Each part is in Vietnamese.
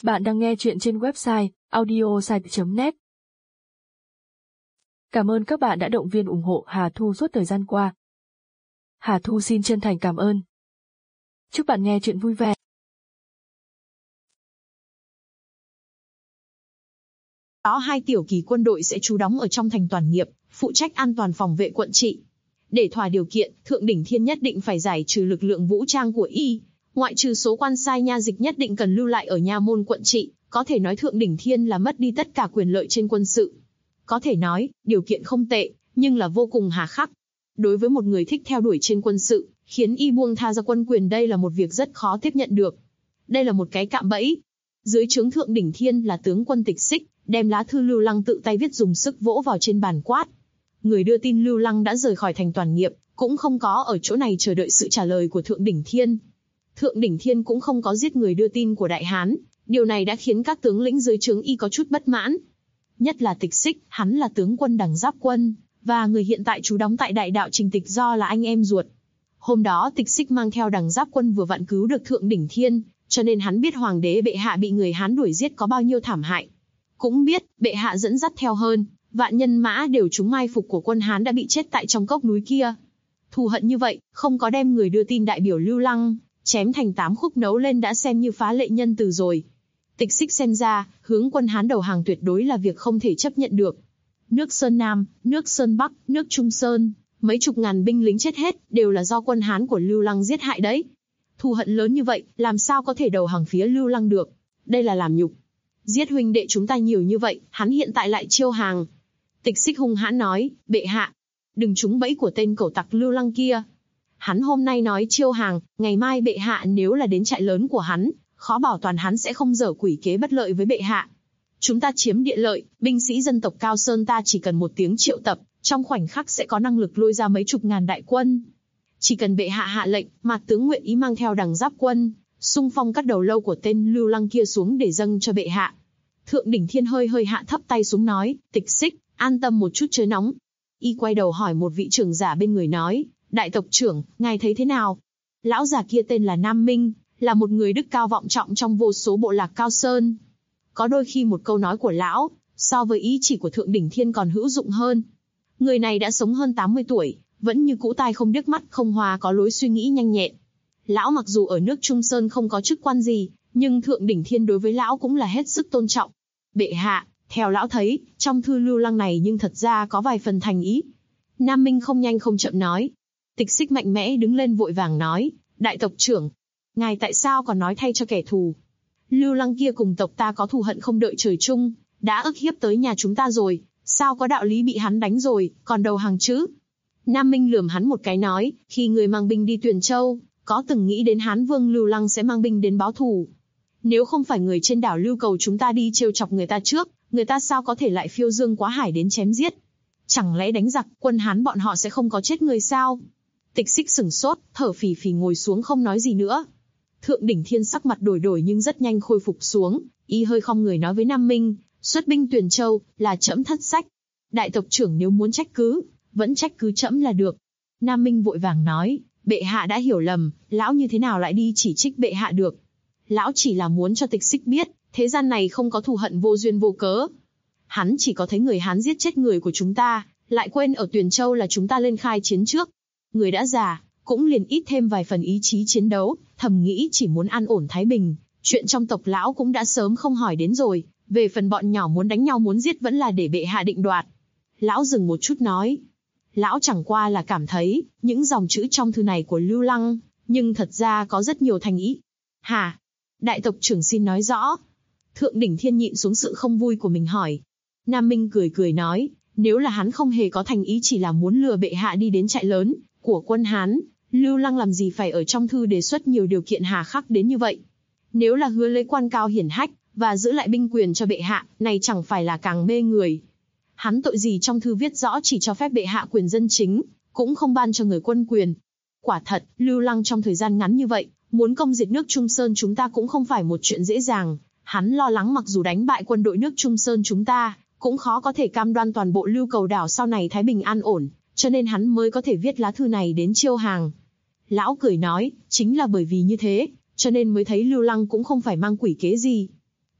Bạn đang nghe chuyện trên website audiosite.net. Cảm ơn các bạn đã động viên ủng hộ Hà Thu suốt thời gian qua. Hà Thu xin chân thành cảm ơn. Chúc bạn nghe chuyện vui vẻ. Đó, 2 tiểu kỳ quân đội sẽ trú đóng ở trong thành Toàn Nghiệp, phụ trách an toàn phòng vệ quận trị. Để thỏa điều kiện, Thượng Đỉnh Thiên nhất định phải giải trừ lực lượng vũ trang của y, ngoại trừ số quan sai nha dịch nhất định cần lưu lại ở nha môn quận trị. Có thể nói Thượng Đỉnh Thiên là mất đi tất cả quyền lợi trên quân sự. Có thể nói, điều kiện không tệ, nhưng là vô cùng hà khắc. Đối với một người thích theo đuổi trên quân sự, khiến y buông tha ra quân quyền đây là một việc rất khó tiếp nhận được. Đây là một cái cạm bẫy. Dưới trướng Thượng Đỉnh Thiên là tướng quân Tịch Xích, đem lá thư Lưu Lăng tự tay viết dùng sức vỗ vào trên bàn quát. Người đưa tin Lưu Lăng đã rời khỏi thành Toàn Nghiệp, cũng không có ở chỗ này chờ đợi sự trả lời của Thượng Đỉnh Thiên. Thượng Đỉnh Thiên cũng không có giết người đưa tin của Đại Hán, điều này đã khiến các tướng lĩnh dưới trướng y có chút bất mãn. Nhất là Tịch Xích, hắn là tướng quân Đằng Giáp Quân, và người hiện tại trú đóng tại Đại Đạo Trình Tịch Do là anh em ruột. Hôm đó Tịch Xích mang theo Đằng Giáp Quân vừa vặn cứu được Thượng Đỉnh Thiên, cho nên hắn biết Hoàng đế bệ hạ bị người Hán đuổi giết có bao nhiêu thảm hại. Cũng biết, bệ hạ dẫn dắt theo hơn vạn nhân mã đều trúng mai phục của quân Hán đã bị chết tại trong cốc núi kia. Thù hận như vậy, không có đem người đưa tin đại biểu Lưu Lăng chém thành 8 khúc nấu lên đã xem như phá lệ nhân từ rồi. Tịch Xích xem ra, hướng quân Hán đầu hàng tuyệt đối là việc không thể chấp nhận được. Nước Sơn Nam, nước Sơn Bắc, nước Trung Sơn, mấy chục ngàn binh lính chết hết, đều là do quân Hán của Lưu Lăng giết hại đấy. Thù hận lớn như vậy, làm sao có thể đầu hàng phía Lưu Lăng được? Đây là làm nhục. Giết huynh đệ chúng ta nhiều như vậy, hắn hiện tại lại chiêu hàng. Tịch Xích hung hãn nói, bệ hạ, đừng trúng bẫy của tên cẩu tặc Lưu Lăng kia. Hắn hôm nay nói chiêu hàng, ngày mai bệ hạ nếu là đến trại lớn của hắn, khó bảo toàn hắn sẽ không dở quỷ kế bất lợi với bệ hạ. Chúng ta chiếm địa lợi, binh sĩ dân tộc Cao Sơn ta chỉ cần một tiếng triệu tập, trong khoảnh khắc sẽ có năng lực lôi ra mấy chục ngàn đại quân. Chỉ cần bệ hạ hạ lệnh, Mạc tướng nguyện ý mang theo Đằng Giáp Quân, xung phong cắt đầu lâu của tên Lưu Lăng kia xuống để dâng cho bệ hạ. Thượng Đỉnh Thiên hơi hạ thấp tay xuống nói, Tịch Xích, an tâm một chút chớ nóng. Y quay đầu hỏi một vị trưởng giả bên người nói, đại tộc trưởng, ngài thấy thế nào? Lão già kia tên là Nam Minh, là một người đức cao vọng trọng trong vô số bộ lạc Cao Sơn. Có đôi khi một câu nói của lão, so với ý chỉ của Thượng Đỉnh Thiên còn hữu dụng hơn. Người này đã sống hơn 80 tuổi, vẫn như cũ tai không điếc mắt không hòa, có lối suy nghĩ nhanh nhẹn. Lão mặc dù ở nước Trung Sơn không có chức quan gì, nhưng Thượng Đỉnh Thiên đối với lão cũng là hết sức tôn trọng. Bệ hạ, theo lão thấy, trong thư Lưu Lăng này nhưng thật ra có vài phần thành ý. Nam Minh không nhanh không chậm nói. Tịch Xích mạnh mẽ đứng lên vội vàng nói, đại tộc trưởng, ngài tại sao còn nói thay cho kẻ thù? Lưu Lăng kia cùng tộc ta có thù hận không đợi trời chung, đã ức hiếp tới nhà chúng ta rồi, sao có đạo lý bị hắn đánh rồi, còn đầu hàng chứ? Nam Minh lườm hắn một cái nói, khi người mang binh đi Tuyền Châu, có từng nghĩ đến Hán Vương Lưu Lăng sẽ mang binh đến báo thù? Nếu không phải người trên đảo Lưu Cầu chúng ta đi trêu chọc người ta trước, người ta sao có thể lại phiêu dương quá hải đến chém giết? Chẳng lẽ đánh giặc, quân Hán bọn họ sẽ không có chết người sao? Tịch Xích sửng sốt, thở phì phì ngồi xuống không nói gì nữa. Thượng Đỉnh Thiên sắc mặt đổi nhưng rất nhanh khôi phục xuống, y hơi khom người nói với Nam Minh, xuất binh Tuyền Châu, là trẫm thất sách. Đại tộc trưởng nếu muốn trách cứ, vẫn trách cứ trẫm là được. Nam Minh vội vàng nói, bệ hạ đã hiểu lầm, lão như thế nào lại đi chỉ trích bệ hạ được. Lão chỉ là muốn cho Tịch Xích biết, thế gian này không có thù hận vô duyên vô cớ. Hắn chỉ có thấy người Hán giết chết người của chúng ta, lại quên ở Tuyền Châu là chúng ta lên khai chiến trước. Người đã già, cũng liền ít thêm vài phần ý chí chiến đấu, thầm nghĩ chỉ muốn an ổn thái bình, chuyện trong tộc lão cũng đã sớm không hỏi đến rồi, về phần bọn nhỏ muốn đánh nhau muốn giết vẫn là để bệ hạ định đoạt. Lão dừng một chút nói, lão chẳng qua là cảm thấy, những dòng chữ trong thư này của Lưu Lăng, nhưng thật ra có rất nhiều thành ý. Hả? Đại tộc trưởng xin nói rõ. Thượng Đỉnh Thiên nhịn xuống sự không vui của mình hỏi. Nam Minh cười nói, nếu là hắn không hề có thành ý chỉ là muốn lừa bệ hạ đi đến trại lớn của quân Hán, Lưu Lăng làm gì phải ở trong thư đề xuất nhiều điều kiện hà khắc đến như vậy? Nếu là hứa lấy quan cao hiển hách, và giữ lại binh quyền cho bệ hạ, này chẳng phải là càng mê người. Hắn tội gì trong thư viết rõ chỉ cho phép bệ hạ quyền dân chính, cũng không ban cho người quân quyền. Quả thật, Lưu Lăng trong thời gian ngắn như vậy, muốn công diệt nước Trung Sơn chúng ta cũng không phải một chuyện dễ dàng. Hắn lo lắng mặc dù đánh bại quân đội nước Trung Sơn chúng ta, cũng khó có thể cam đoan toàn bộ Lưu Cầu đảo sau này thái bình an ổn, cho nên hắn mới có thể viết lá thư này đến chiêu hàng. Lão cười nói, chính là bởi vì như thế, cho nên mới thấy Lưu Lăng cũng không phải mang quỷ kế gì.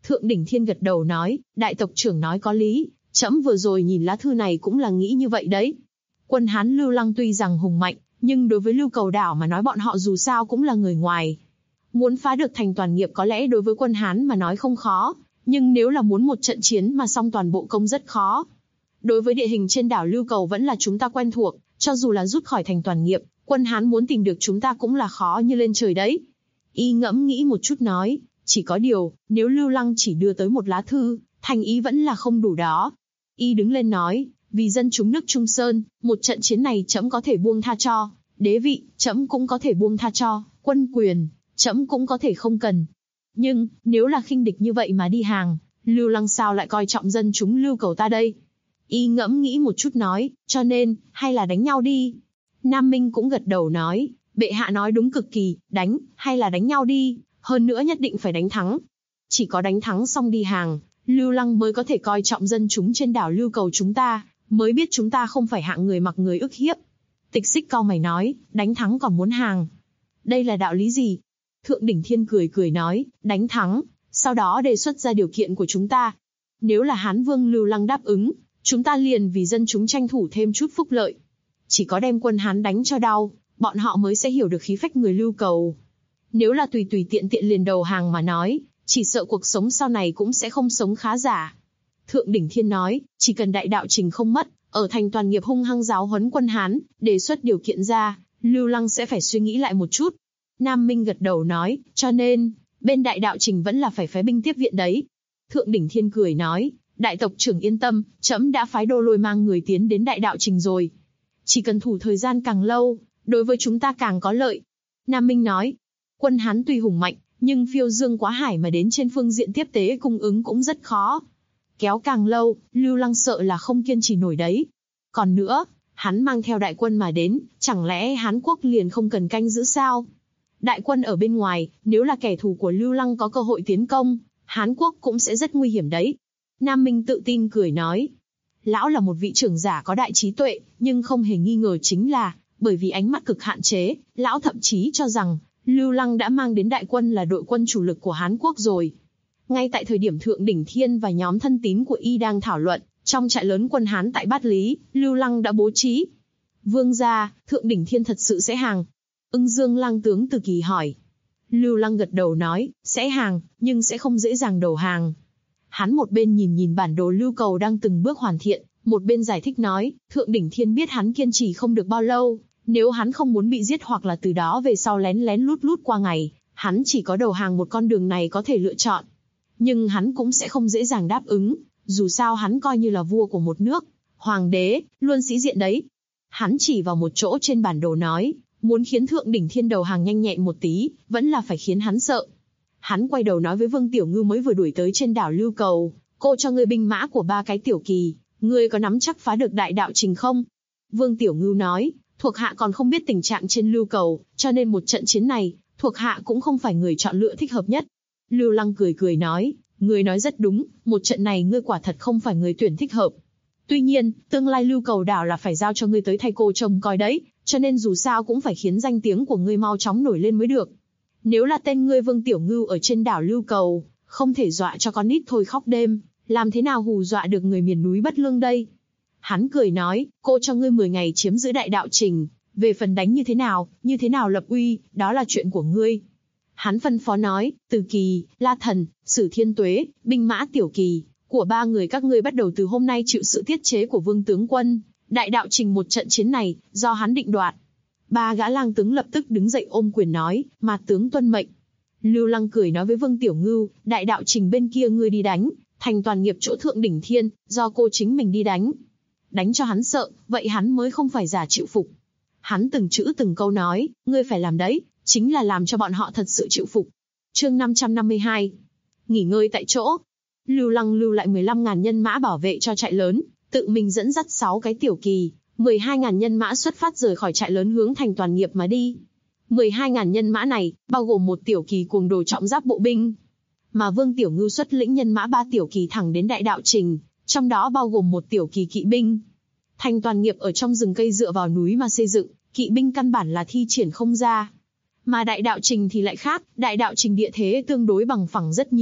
Thượng đỉnh thiên gật đầu nói, đại tộc trưởng nói có lý, trẫm vừa rồi nhìn lá thư này cũng là nghĩ như vậy đấy. Quân Hán Lưu Lăng tuy rằng hùng mạnh, nhưng đối với Lưu Cầu Đảo mà nói bọn họ dù sao cũng là người ngoài. Muốn phá được thành toàn nghiệp có lẽ đối với quân Hán mà nói không khó, nhưng nếu là muốn một trận chiến mà xong toàn bộ công rất khó. Đối với địa hình trên đảo Lưu Cầu vẫn là chúng ta quen thuộc, cho dù là rút khỏi thành toàn nghiệp, quân Hán muốn tìm được chúng ta cũng là khó như lên trời đấy. Y ngẫm nghĩ một chút nói, chỉ có điều, nếu Lưu Lăng chỉ đưa tới một lá thư, thành ý vẫn là không đủ đó. Y đứng lên nói, vì dân chúng nước Trung Sơn, một trận chiến này trẫm có thể buông tha cho, đế vị, trẫm cũng có thể buông tha cho, quân quyền, trẫm cũng có thể không cần. Nhưng, nếu là khinh địch như vậy mà đi hàng, Lưu Lăng sao lại coi trọng dân chúng Lưu Cầu ta đây? Y ngẫm nghĩ một chút nói, cho nên, hay là đánh nhau đi. Nam Minh cũng gật đầu nói, bệ hạ nói đúng cực kỳ, đánh, hay là đánh nhau đi, hơn nữa nhất định phải đánh thắng. Chỉ có đánh thắng xong đi hàng, Lưu Lăng mới có thể coi trọng dân chúng trên đảo Lưu Cầu chúng ta, mới biết chúng ta không phải hạng người mặc người ức hiếp. Tịch Xích cau mày nói, đánh thắng còn muốn hàng. Đây là đạo lý gì? Thượng đỉnh thiên cười cười nói, đánh thắng, sau đó đề xuất ra điều kiện của chúng ta. Nếu là Hán Vương Lưu Lăng đáp ứng, chúng ta liền vì dân chúng tranh thủ thêm chút phúc lợi. Chỉ có đem quân Hán đánh cho đau, bọn họ mới sẽ hiểu được khí phách người Lưu Cầu. Nếu là tùy tùy tiện tiện liền đầu hàng mà nói, chỉ sợ cuộc sống sau này cũng sẽ không sống khá giả. Thượng đỉnh thiên nói, chỉ cần đại đạo trình không mất, ở thành toàn nghiệp hung hăng giáo huấn quân Hán, đề xuất điều kiện ra, Lưu Lăng sẽ phải suy nghĩ lại một chút. Nam Minh gật đầu nói, cho nên, bên đại đạo trình vẫn là phải phái binh tiếp viện đấy. Thượng đỉnh thiên cười nói, đại tộc trưởng yên tâm, trẫm đã phái Đô Lôi mang người tiến đến đại đạo trình rồi. Chỉ cần thủ thời gian càng lâu, đối với chúng ta càng có lợi. Nam Minh nói, quân Hán tuy hùng mạnh, nhưng phiêu dương quá hải mà đến trên phương diện tiếp tế cung ứng cũng rất khó. Kéo càng lâu, Lưu Lăng sợ là không kiên trì nổi đấy. Còn nữa, hắn mang theo đại quân mà đến, chẳng lẽ Hán Quốc liền không cần canh giữ sao? Đại quân ở bên ngoài, nếu là kẻ thù của Lưu Lăng có cơ hội tiến công, Hán Quốc cũng sẽ rất nguy hiểm đấy. Nam Minh tự tin cười nói. Lão là một vị trưởng giả có đại trí tuệ, nhưng không hề nghi ngờ chính là, bởi vì ánh mắt cực hạn chế, lão thậm chí cho rằng, Lưu Lăng đã mang đến đại quân là đội quân chủ lực của Hán Quốc rồi. Ngay tại thời điểm Thượng đỉnh thiên và nhóm thân tín của Y đang thảo luận, trong trại lớn quân Hán tại Bát Lý, Lưu Lăng đã bố trí. Vương gia, Thượng đỉnh thiên thật sự sẽ hàng? Ưng Dương lang tướng Từ Kỳ hỏi. Lưu Lăng gật đầu nói, sẽ hàng, nhưng sẽ không dễ dàng đầu hàng. Hắn một bên nhìn bản đồ Lưu Cầu đang từng bước hoàn thiện, một bên giải thích nói, Thượng đỉnh thiên biết hắn kiên trì không được bao lâu, nếu hắn không muốn bị giết hoặc là từ đó về sau lén lén lút qua ngày, hắn chỉ có đầu hàng một con đường này có thể lựa chọn. Nhưng hắn cũng sẽ không dễ dàng đáp ứng, dù sao hắn coi như là vua của một nước, hoàng đế, luôn sĩ diện đấy. Hắn chỉ vào một chỗ trên bản đồ nói, muốn khiến Thượng đỉnh thiên đầu hàng nhanh nhẹn một tí, vẫn là phải khiến hắn sợ. Hắn quay đầu nói với Vương Tiểu Ngư mới vừa đuổi tới trên đảo Lưu Cầu, cô cho ngươi binh mã của 3 cái tiểu kỳ, ngươi có nắm chắc phá được đại đạo trình không? Vương Tiểu Ngư nói, thuộc hạ còn không biết tình trạng trên Lưu Cầu, cho nên một trận chiến này, thuộc hạ cũng không phải người chọn lựa thích hợp nhất. Lưu Lăng cười cười nói, ngươi nói rất đúng, một trận này ngươi quả thật không phải người tuyển thích hợp. Tuy nhiên, tương lai Lưu Cầu đảo là phải giao cho ngươi tới thay cô trông coi đấy, cho nên dù sao cũng phải khiến danh tiếng của ngươi mau chóng nổi lên mới được. Nếu là tên ngươi Vương Tiểu Ngư ở trên đảo Lưu Cầu, không thể dọa cho con nít thôi khóc đêm, làm thế nào hù dọa được người miền núi Bất Lương đây? Hắn cười nói, cô cho ngươi 10 ngày chiếm giữ đại đạo trình, về phần đánh như thế nào lập uy, đó là chuyện của ngươi. Hắn phân phó nói, Từ Kỳ, La Thần, Sử Thiên Tuế, binh mã tiểu kỳ, của 3 người các ngươi bắt đầu từ hôm nay chịu sự tiết chế của Vương tướng quân, đại đạo trình một trận chiến này, do hắn định đoạt. 3 gã lang tướng lập tức đứng dậy ôm quyền nói, mà tướng tuân mệnh. Lưu Lăng cười nói với Vương Tiểu Ngư, đại đạo trình bên kia ngươi đi đánh, thành toàn nghiệp chỗ Thượng đỉnh thiên, do cô chính mình đi đánh. Đánh cho hắn sợ, vậy hắn mới không phải giả chịu phục. Hắn từng chữ từng câu nói, ngươi phải làm đấy, chính là làm cho bọn họ thật sự chịu phục. Chương 552. Nghỉ ngơi tại chỗ. Lưu Lăng lưu lại 15.000 nhân mã bảo vệ cho trại lớn, tự mình dẫn dắt 6 cái tiểu kỳ, 12.000 nhân mã xuất phát rời khỏi trại lớn hướng thành toàn nghiệp mà đi. 12.000 nhân mã này, bao gồm một tiểu kỳ cuồng đồ trọng giáp bộ binh. Mà Vương Tiểu Ngư xuất lĩnh nhân mã 3 tiểu kỳ thẳng đến đại đạo trình, trong đó bao gồm một tiểu kỳ kỵ binh. Thành toàn nghiệp ở trong rừng cây dựa vào núi mà xây dựng, kỵ binh căn bản là thi triển không ra. Mà đại đạo trình thì lại khác, đại đạo trình địa thế tương đối bằng phẳng rất nhiều,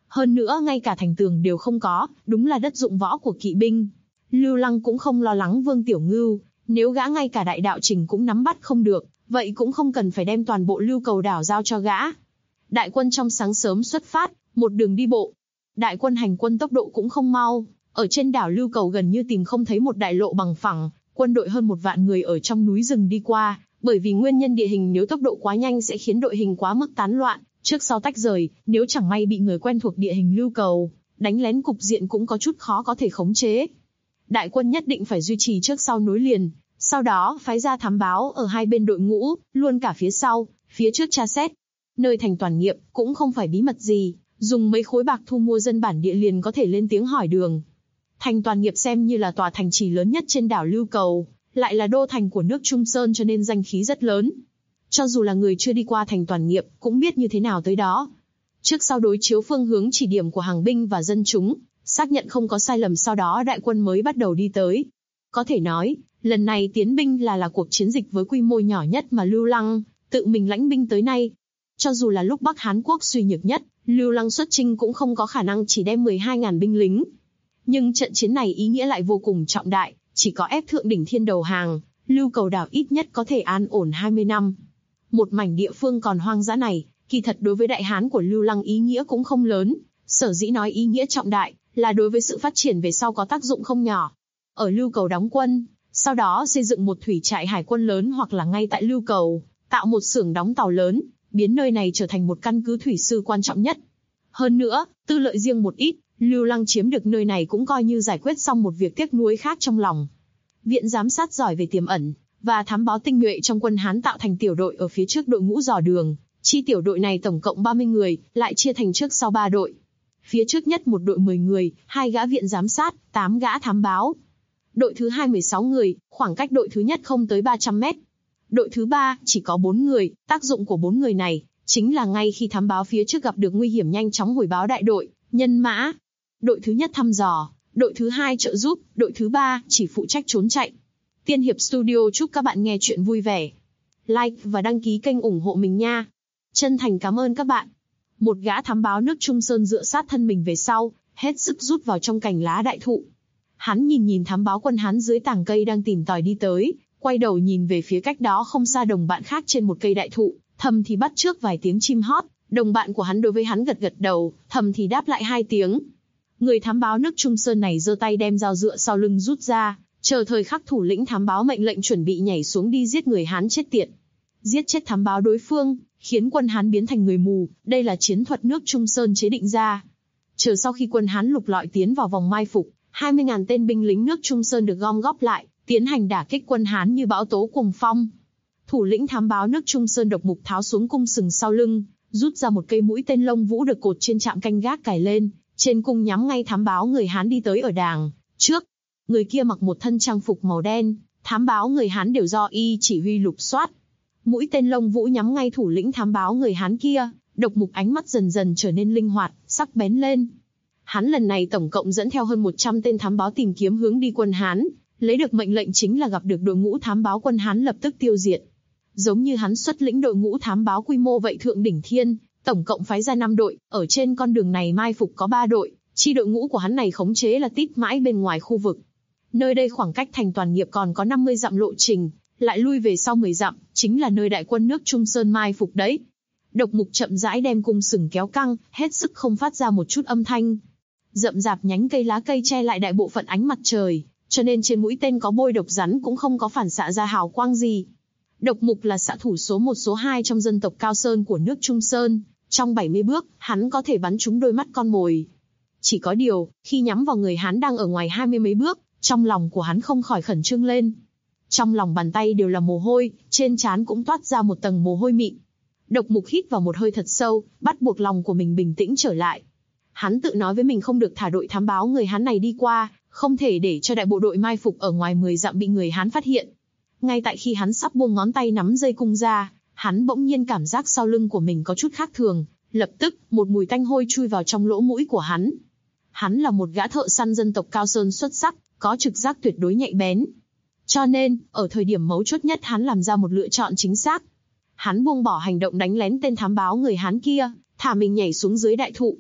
Hơn nữa ngay cả thành tường đều không có, đúng là đất dụng võ của kỵ binh. Lưu Lăng cũng không lo lắng Vương Tiểu Ngưu, nếu gã ngay cả đại đạo trình cũng nắm bắt không được, vậy cũng không cần phải đem toàn bộ Lưu Cầu đảo giao cho gã. Đại quân trong sáng sớm xuất phát, một đường đi bộ. Đại quân hành quân tốc độ cũng không mau, ở trên đảo Lưu Cầu gần như tìm không thấy một đại lộ bằng phẳng, quân đội hơn 1 vạn người ở trong núi rừng đi qua, bởi vì nguyên nhân địa hình, nếu tốc độ quá nhanh sẽ khiến đội hình quá mức tán loạn, trước sau tách rời, nếu chẳng may bị người quen thuộc địa hình Lưu Cầu đánh lén, cục diện cũng có chút khó có thể khống chế. Đại quân nhất định phải duy trì trước sau nối liền, sau đó phái ra thám báo ở hai bên đội ngũ, luôn cả phía sau, phía trước tra xét. Nơi thành Toàn Nghiệp cũng không phải bí mật gì, dùng mấy khối bạc thu mua dân bản địa liền có thể lên tiếng hỏi đường. Thành Toàn Nghiệp xem như là tòa thành trì lớn nhất trên đảo Lưu Cầu, lại là đô thành của nước Trung Sơn cho nên danh khí rất lớn. Cho dù là người chưa đi qua thành Toàn Nghiệp cũng biết như thế nào tới đó. Trước sau đối chiếu phương hướng chỉ điểm của hàng binh và dân chúng, xác nhận không có sai lầm, sau đó đại quân mới bắt đầu đi tới. Có thể nói, lần này tiến binh là cuộc chiến dịch với quy mô nhỏ nhất mà Lưu Lăng tự mình lãnh binh tới nay. Cho dù là lúc Bắc Hán Quốc suy nhược nhất, Lưu Lăng xuất chinh cũng không có khả năng chỉ đem 12.000 binh lính. Nhưng trận chiến này ý nghĩa lại vô cùng trọng đại, chỉ có ép Thượng Đỉnh Thiên đầu hàng, Lưu Cầu đảo ít nhất có thể an ổn 20 năm. Một mảnh địa phương còn hoang dã này, kỳ thật đối với Đại Hán của Lưu Lăng ý nghĩa cũng không lớn, sở dĩ nói ý nghĩa trọng đại, là đối với sự phát triển về sau có tác dụng không nhỏ. Ở Lưu Cầu đóng quân, sau đó xây dựng một thủy trại hải quân lớn, hoặc là ngay tại Lưu Cầu, tạo một xưởng đóng tàu lớn, biến nơi này trở thành một căn cứ thủy sư quan trọng nhất. Hơn nữa, tư lợi riêng một ít, Lưu Lăng chiếm được nơi này cũng coi như giải quyết xong một việc tiếc nuối khác trong lòng. Viện giám sát giỏi về tiềm ẩn và thám báo tinh nhuệ trong quân Hán tạo thành tiểu đội ở phía trước đội ngũ dò đường. Chi tiểu đội này tổng cộng 30 người, lại chia thành trước sau 3 đội. Phía trước nhất một đội 10 người, 2 gã viện giám sát, 8 gã thám báo. Đội thứ 2 16 người, khoảng cách đội thứ nhất không tới 300 mét. Đội thứ 3 chỉ có 4 người, tác dụng của 4 người này chính là ngay khi thám báo phía trước gặp được nguy hiểm nhanh chóng hồi báo đại đội, nhân mã. Đội thứ nhất thăm dò, đội thứ 2 trợ giúp, đội thứ 3 chỉ phụ trách trốn chạy. Tiên Hiệp Studio chúc các bạn nghe chuyện vui vẻ. Like và đăng ký kênh ủng hộ mình nha. Chân thành cảm ơn các bạn. Một gã thám báo nước Trung Sơn dựa sát thân mình về sau, hết sức rút vào trong cành lá đại thụ. Hắn nhìn thám báo quân Hán dưới tàng cây đang tìm tòi đi tới, quay đầu nhìn về phía cách đó không xa đồng bạn khác trên một cây đại thụ, thầm thì bắt chước vài tiếng chim hót. Đồng bạn của hắn đối với hắn gật gật đầu, thầm thì đáp lại 2 tiếng. Người thám báo nước Trung Sơn này giơ tay đem dao dựa sau lưng rút ra, chờ thời khắc thủ lĩnh thám báo mệnh lệnh chuẩn bị nhảy xuống đi giết người Hán chết tiệt. Giết chết thám báo đối phương, khiến quân Hán biến thành người mù, đây là chiến thuật nước Trung Sơn chế định ra. Chờ sau khi quân Hán lục lọi tiến vào vòng mai phục, 20.000 tên binh lính nước Trung Sơn được gom góp lại, tiến hành đả kích quân Hán như bão tố cuồng phong. Thủ lĩnh thám báo nước Trung Sơn Độc Mục tháo xuống cung sừng sau lưng, rút ra một cây mũi tên lông vũ được cột trên trạm canh gác cài lên, trên cung nhắm ngay thám báo người Hán đi tới ở đàng trước. Người kia mặc một thân trang phục màu đen, thám báo người Hán đều do y chỉ huy lục soát. Mũi tên lông vũ nhắm ngay thủ lĩnh thám báo người Hán kia, Độc Mục ánh mắt dần dần trở nên linh hoạt, sắc bén lên. Hắn lần này tổng cộng dẫn theo hơn 100 tên thám báo tìm kiếm hướng đi quân Hán, lấy được mệnh lệnh chính là gặp được đội ngũ thám báo quân Hán lập tức tiêu diệt. Giống như hắn xuất lĩnh đội ngũ thám báo quy mô vậy, Thượng Đỉnh Thiên tổng cộng phái ra 5 đội, ở trên con đường này mai phục có 3 đội, chi đội ngũ của hắn này khống chế là tít mãi bên ngoài khu vực. Nơi đây khoảng cách thành Toàn Nghiệp còn có 50 dặm lộ trình, lại lui về sau 10 dặm, chính là nơi đại quân nước Trung Sơn mai phục đấy. Độc Mục chậm rãi đem cung sừng kéo căng, hết sức không phát ra một chút âm thanh. Rậm rạp nhánh cây lá cây che lại đại bộ phận ánh mặt trời, cho nên trên mũi tên có bôi độc rắn cũng không có phản xạ ra hào quang gì. Độc Mục là xạ thủ số 1 số 2 trong dân tộc Cao Sơn của nước Trung Sơn, trong 70 bước, hắn có thể bắn trúng đôi mắt con mồi. Chỉ có điều, khi nhắm vào người Hán đang ở ngoài 20 mấy bước, trong lòng của hắn không khỏi khẩn trương lên. Trong lòng bàn tay đều là mồ hôi, trên trán cũng toát ra một tầng mồ hôi mịn. Độc Mục hít vào một hơi thật sâu, bắt buộc lòng của mình bình tĩnh trở lại. Hắn tự nói với mình không được thả đội thám báo người Hán này đi qua, không thể để cho đại bộ đội mai phục ở ngoài 10 dặm bị người Hán phát hiện. Ngay tại khi hắn sắp buông ngón tay nắm dây cung ra, hắn bỗng nhiên cảm giác sau lưng của mình có chút khác thường, lập tức, một mùi tanh hôi chui vào trong lỗ mũi của hắn. Hắn là một gã thợ săn dân tộc Cao Sơn xuất sắc, có trực giác tuyệt đối nhạy bén. Cho nên, ở thời điểm mấu chốt nhất hắn làm ra một lựa chọn chính xác. Hắn buông bỏ hành động đánh lén tên thám báo người Hán kia, thả mình nhảy xuống dưới đại thụ.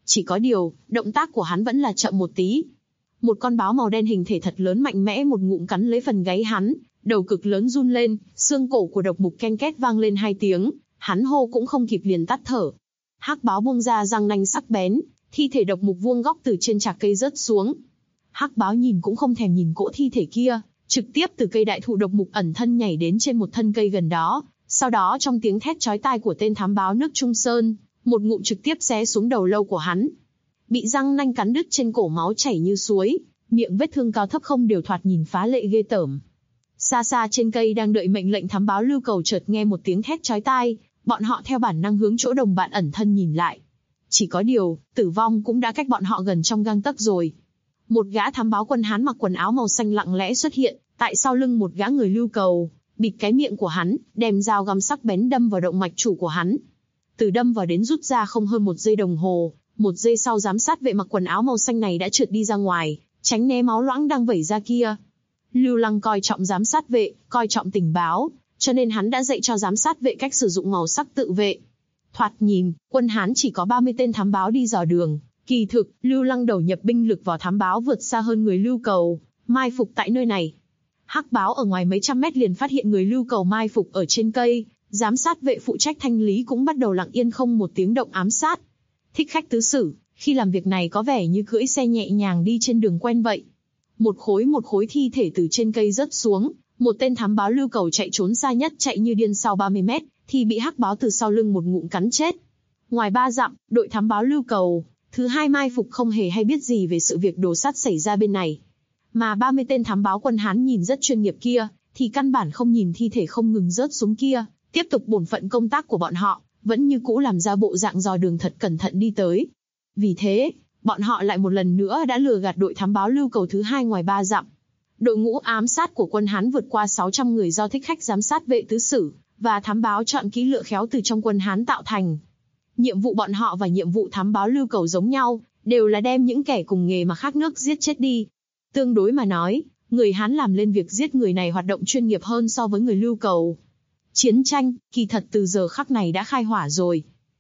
Chỉ có điều, động tác của hắn vẫn là chậm một tí. Một con báo màu đen hình thể thật lớn mạnh mẽ một ngụm cắn lấy phần gáy hắn, đầu cực lớn run lên, xương cổ của độc mục ken két vang lên 2 tiếng, hắn hô cũng không kịp liền tắt thở. Hắc báo buông ra răng nanh sắc bén, thi thể độc mục vuông góc từ trên trạc cây rớt xuống. Hắc báo nhìn cũng không thèm nhìn cỗ thi thể kia, trực tiếp từ cây đại thụ độc mục ẩn thân nhảy đến trên một thân cây gần đó, sau đó trong tiếng thét chói tai của tên thám báo nước Trung Sơn, một ngụm trực tiếp xé xuống đầu lâu của hắn. Bị răng nanh cắn đứt trên cổ máu chảy như suối, miệng vết thương cao thấp không đều thoạt nhìn phá lệ ghê tởm. Xa xa trên cây đang đợi mệnh lệnh thám báo Lưu Cầu chợt nghe một tiếng thét chói tai, bọn họ theo bản năng hướng chỗ đồng bạn ẩn thân nhìn lại. Chỉ có điều, tử vong cũng đã cách bọn họ gần trong gang tấc rồi. Một gã thám báo quân Hán mặc quần áo màu xanh lặng lẽ xuất hiện, tại sau lưng một gã người Lưu Cầu, bịt cái miệng của hắn, đem dao găm sắc bén đâm vào động mạch chủ của hắn. Từ đâm vào đến rút ra không hơn 1 giây đồng hồ, 1 giây sau giám sát vệ mặc quần áo màu xanh này đã trượt đi ra ngoài, tránh né máu loãng đang vẩy ra kia. Lưu Lăng coi trọng giám sát vệ, coi trọng tình báo, cho nên hắn đã dạy cho giám sát vệ cách sử dụng màu sắc tự vệ. Thoạt nhìn, quân Hán chỉ có 30 tên thám báo đi dò đường, kỳ thực, Lưu Lăng đầu nhập binh lực vào thám báo vượt xa hơn người Lưu Cầu, mai phục tại nơi này. Hắc báo ở ngoài mấy trăm mét liền phát hiện người Lưu Cầu mai phục ở trên cây, giám sát vệ phụ trách thanh lý cũng bắt đầu lặng yên không một tiếng động ám sát. Thích khách tứ xử, khi làm việc này có vẻ như cưỡi xe nhẹ nhàng đi trên đường quen vậy. Một khối thi thể từ trên cây rớt xuống, một tên thám báo Lưu Cầu chạy trốn xa nhất chạy như điên sau 30 mét, thì bị hắc báo từ sau lưng một ngụm cắn chết. Ngoài 3 dặm, đội thám báo Lưu Cầu, thứ 2 mai phục không hề hay biết gì về sự việc đồ sắt xảy ra bên này. Mà 30 tên thám báo quân Hán nhìn rất chuyên nghiệp kia, thì căn bản không nhìn thi thể không ngừng rớt xuống kia, tiếp tục bổn phận công tác của bọn họ, vẫn như cũ làm ra bộ dạng dò đường thật cẩn thận đi tới. Vì thế, bọn họ lại một lần nữa đã lừa gạt đội thám báo Lưu Cầu thứ 2 ngoài 3 dặm. Đội ngũ ám sát của quân Hán vượt qua 600 người do thích khách giám sát vệ tứ sử và thám báo chọn kỹ lựa khéo từ trong quân Hán tạo thành. Nhiệm vụ bọn họ và nhiệm vụ thám báo Lưu Cầu giống nhau, đều là đem những kẻ cùng nghề mà khác nước giết chết đi. Tương đối mà nói, người Hán làm lên việc giết người này hoạt động chuyên nghiệp hơn so với người Lưu Cầu. Chiến tranh, kỳ thật từ giờ khắc này đã khai hỏa rồi.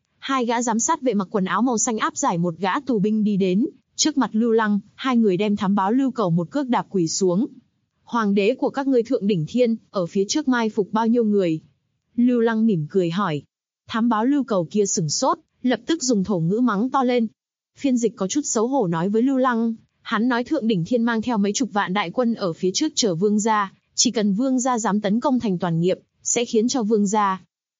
2 gã giám sát vệ mặc quần áo màu xanh áp giải một gã tù binh đi đến, trước mặt Lưu Lăng, 2 người đem thám báo Lưu Cầu một cước đạp quỳ xuống. Hoàng đế của các ngươi Thượng Đỉnh Thiên, ở phía trước mai phục bao nhiêu người? Lưu Lăng mỉm cười hỏi. Thám báo Lưu Cầu kia sửng sốt, lập tức dùng thổ ngữ mắng to lên. Phiên dịch có chút xấu hổ nói với Lưu Lăng, hắn nói Thượng Đỉnh Thiên mang theo mấy chục vạn đại quân ở phía trước chờ vương gia, chỉ cần vương gia dám tấn công thành toàn nghiệp, sẽ khiến cho vương gia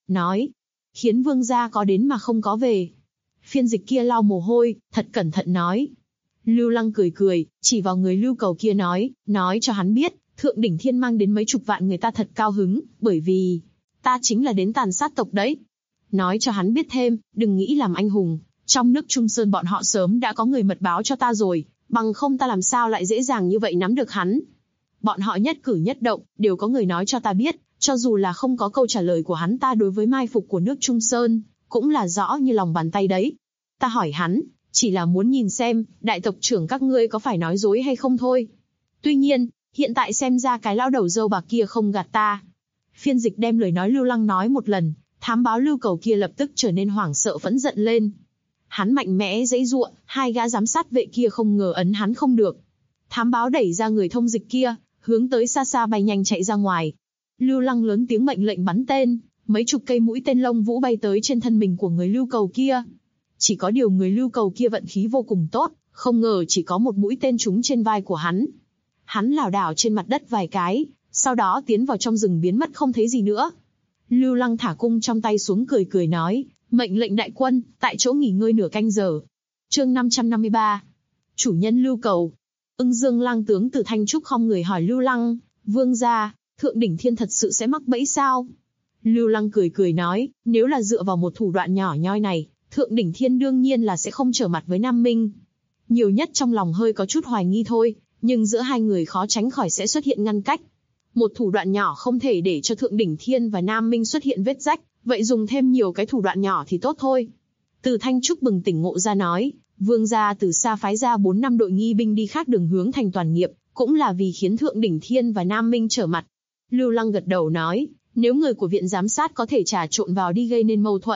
khiến vương gia có đến mà không có về. Phiên dịch kia lau mồ hôi, thật cẩn thận nói. Lưu Lăng cười cười, chỉ vào người Lưu Cầu kia nói cho hắn biết, Thượng Đỉnh Thiên mang đến mấy chục vạn người ta thật cao hứng, bởi vì ta chính là đến tàn sát tộc đấy. Nói cho hắn biết thêm, đừng nghĩ làm anh hùng, trong nước Trung Sơn bọn họ sớm đã có người mật báo cho ta rồi, bằng không ta làm sao lại dễ dàng như vậy nắm được hắn. Bọn họ nhất cử nhất động, đều có người nói cho ta biết, cho dù là không có câu trả lời của hắn ta đối với mai phục của nước Trung Sơn, cũng là rõ như lòng bàn tay đấy. Ta hỏi hắn, chỉ là muốn nhìn xem, đại tộc trưởng các ngươi có phải nói dối hay không thôi. Tuy nhiên, hiện tại xem ra cái lão đầu râu bạc kia không gạt ta. Phiên dịch đem lời nói Lưu Lăng nói một lần, thám báo Lưu Cầu kia lập tức trở nên hoảng sợ phẫn giận lên. Hắn mạnh mẽ giãy giụa, 2 gã giám sát vệ kia không ngờ ấn hắn không được. Thám báo đẩy ra người thông dịch kia, hướng tới xa xa bay nhanh chạy ra ngoài. Lưu Lăng lớn tiếng mệnh lệnh bắn tên, mấy chục cây mũi tên lông vũ bay tới trên thân mình của người Lưu Cầu kia. Chỉ có điều người Lưu Cầu kia vận khí vô cùng tốt, không ngờ chỉ có một mũi tên trúng trên vai của hắn. Hắn lảo đảo trên mặt đất vài cái, sau đó tiến vào trong rừng biến mất không thấy gì nữa. Lưu Lăng thả cung trong tay xuống cười cười nói, mệnh lệnh đại quân, tại chỗ nghỉ ngơi nửa canh giờ. Chương 553. Chủ nhân Lưu Cầu. Ưng Dương lang tướng từ Thanh Trúc không người hỏi Lưu Lăng, vương gia, Thượng Đỉnh Thiên thật sự sẽ mắc bẫy sao? Lưu Lăng cười cười nói, nếu là dựa vào một thủ đoạn nhỏ nhoi này, Thượng Đỉnh Thiên đương nhiên là sẽ không trở mặt với Nam Minh. Nhiều nhất trong lòng hơi có chút hoài nghi thôi, nhưng giữa 2 người khó tránh khỏi sẽ xuất hiện ngăn cách. Một thủ đoạn nhỏ không thể để cho Thượng Đỉnh Thiên và Nam Minh xuất hiện vết rách, vậy dùng thêm nhiều cái thủ đoạn nhỏ thì tốt thôi. Từ Thanh Trúc bừng tỉnh ngộ ra nói, vương gia từ xa phái ra 4-5 đội nghi binh đi khác đường hướng thành toàn nghiệp, cũng là vì khiến Thượng Đỉnh Thiên và Nam Minh trở mặt. Lưu Lăng gật đầu nói, nếu người của viện giám sát có thể trà trộn vào đi gây nên mâu thuẫn,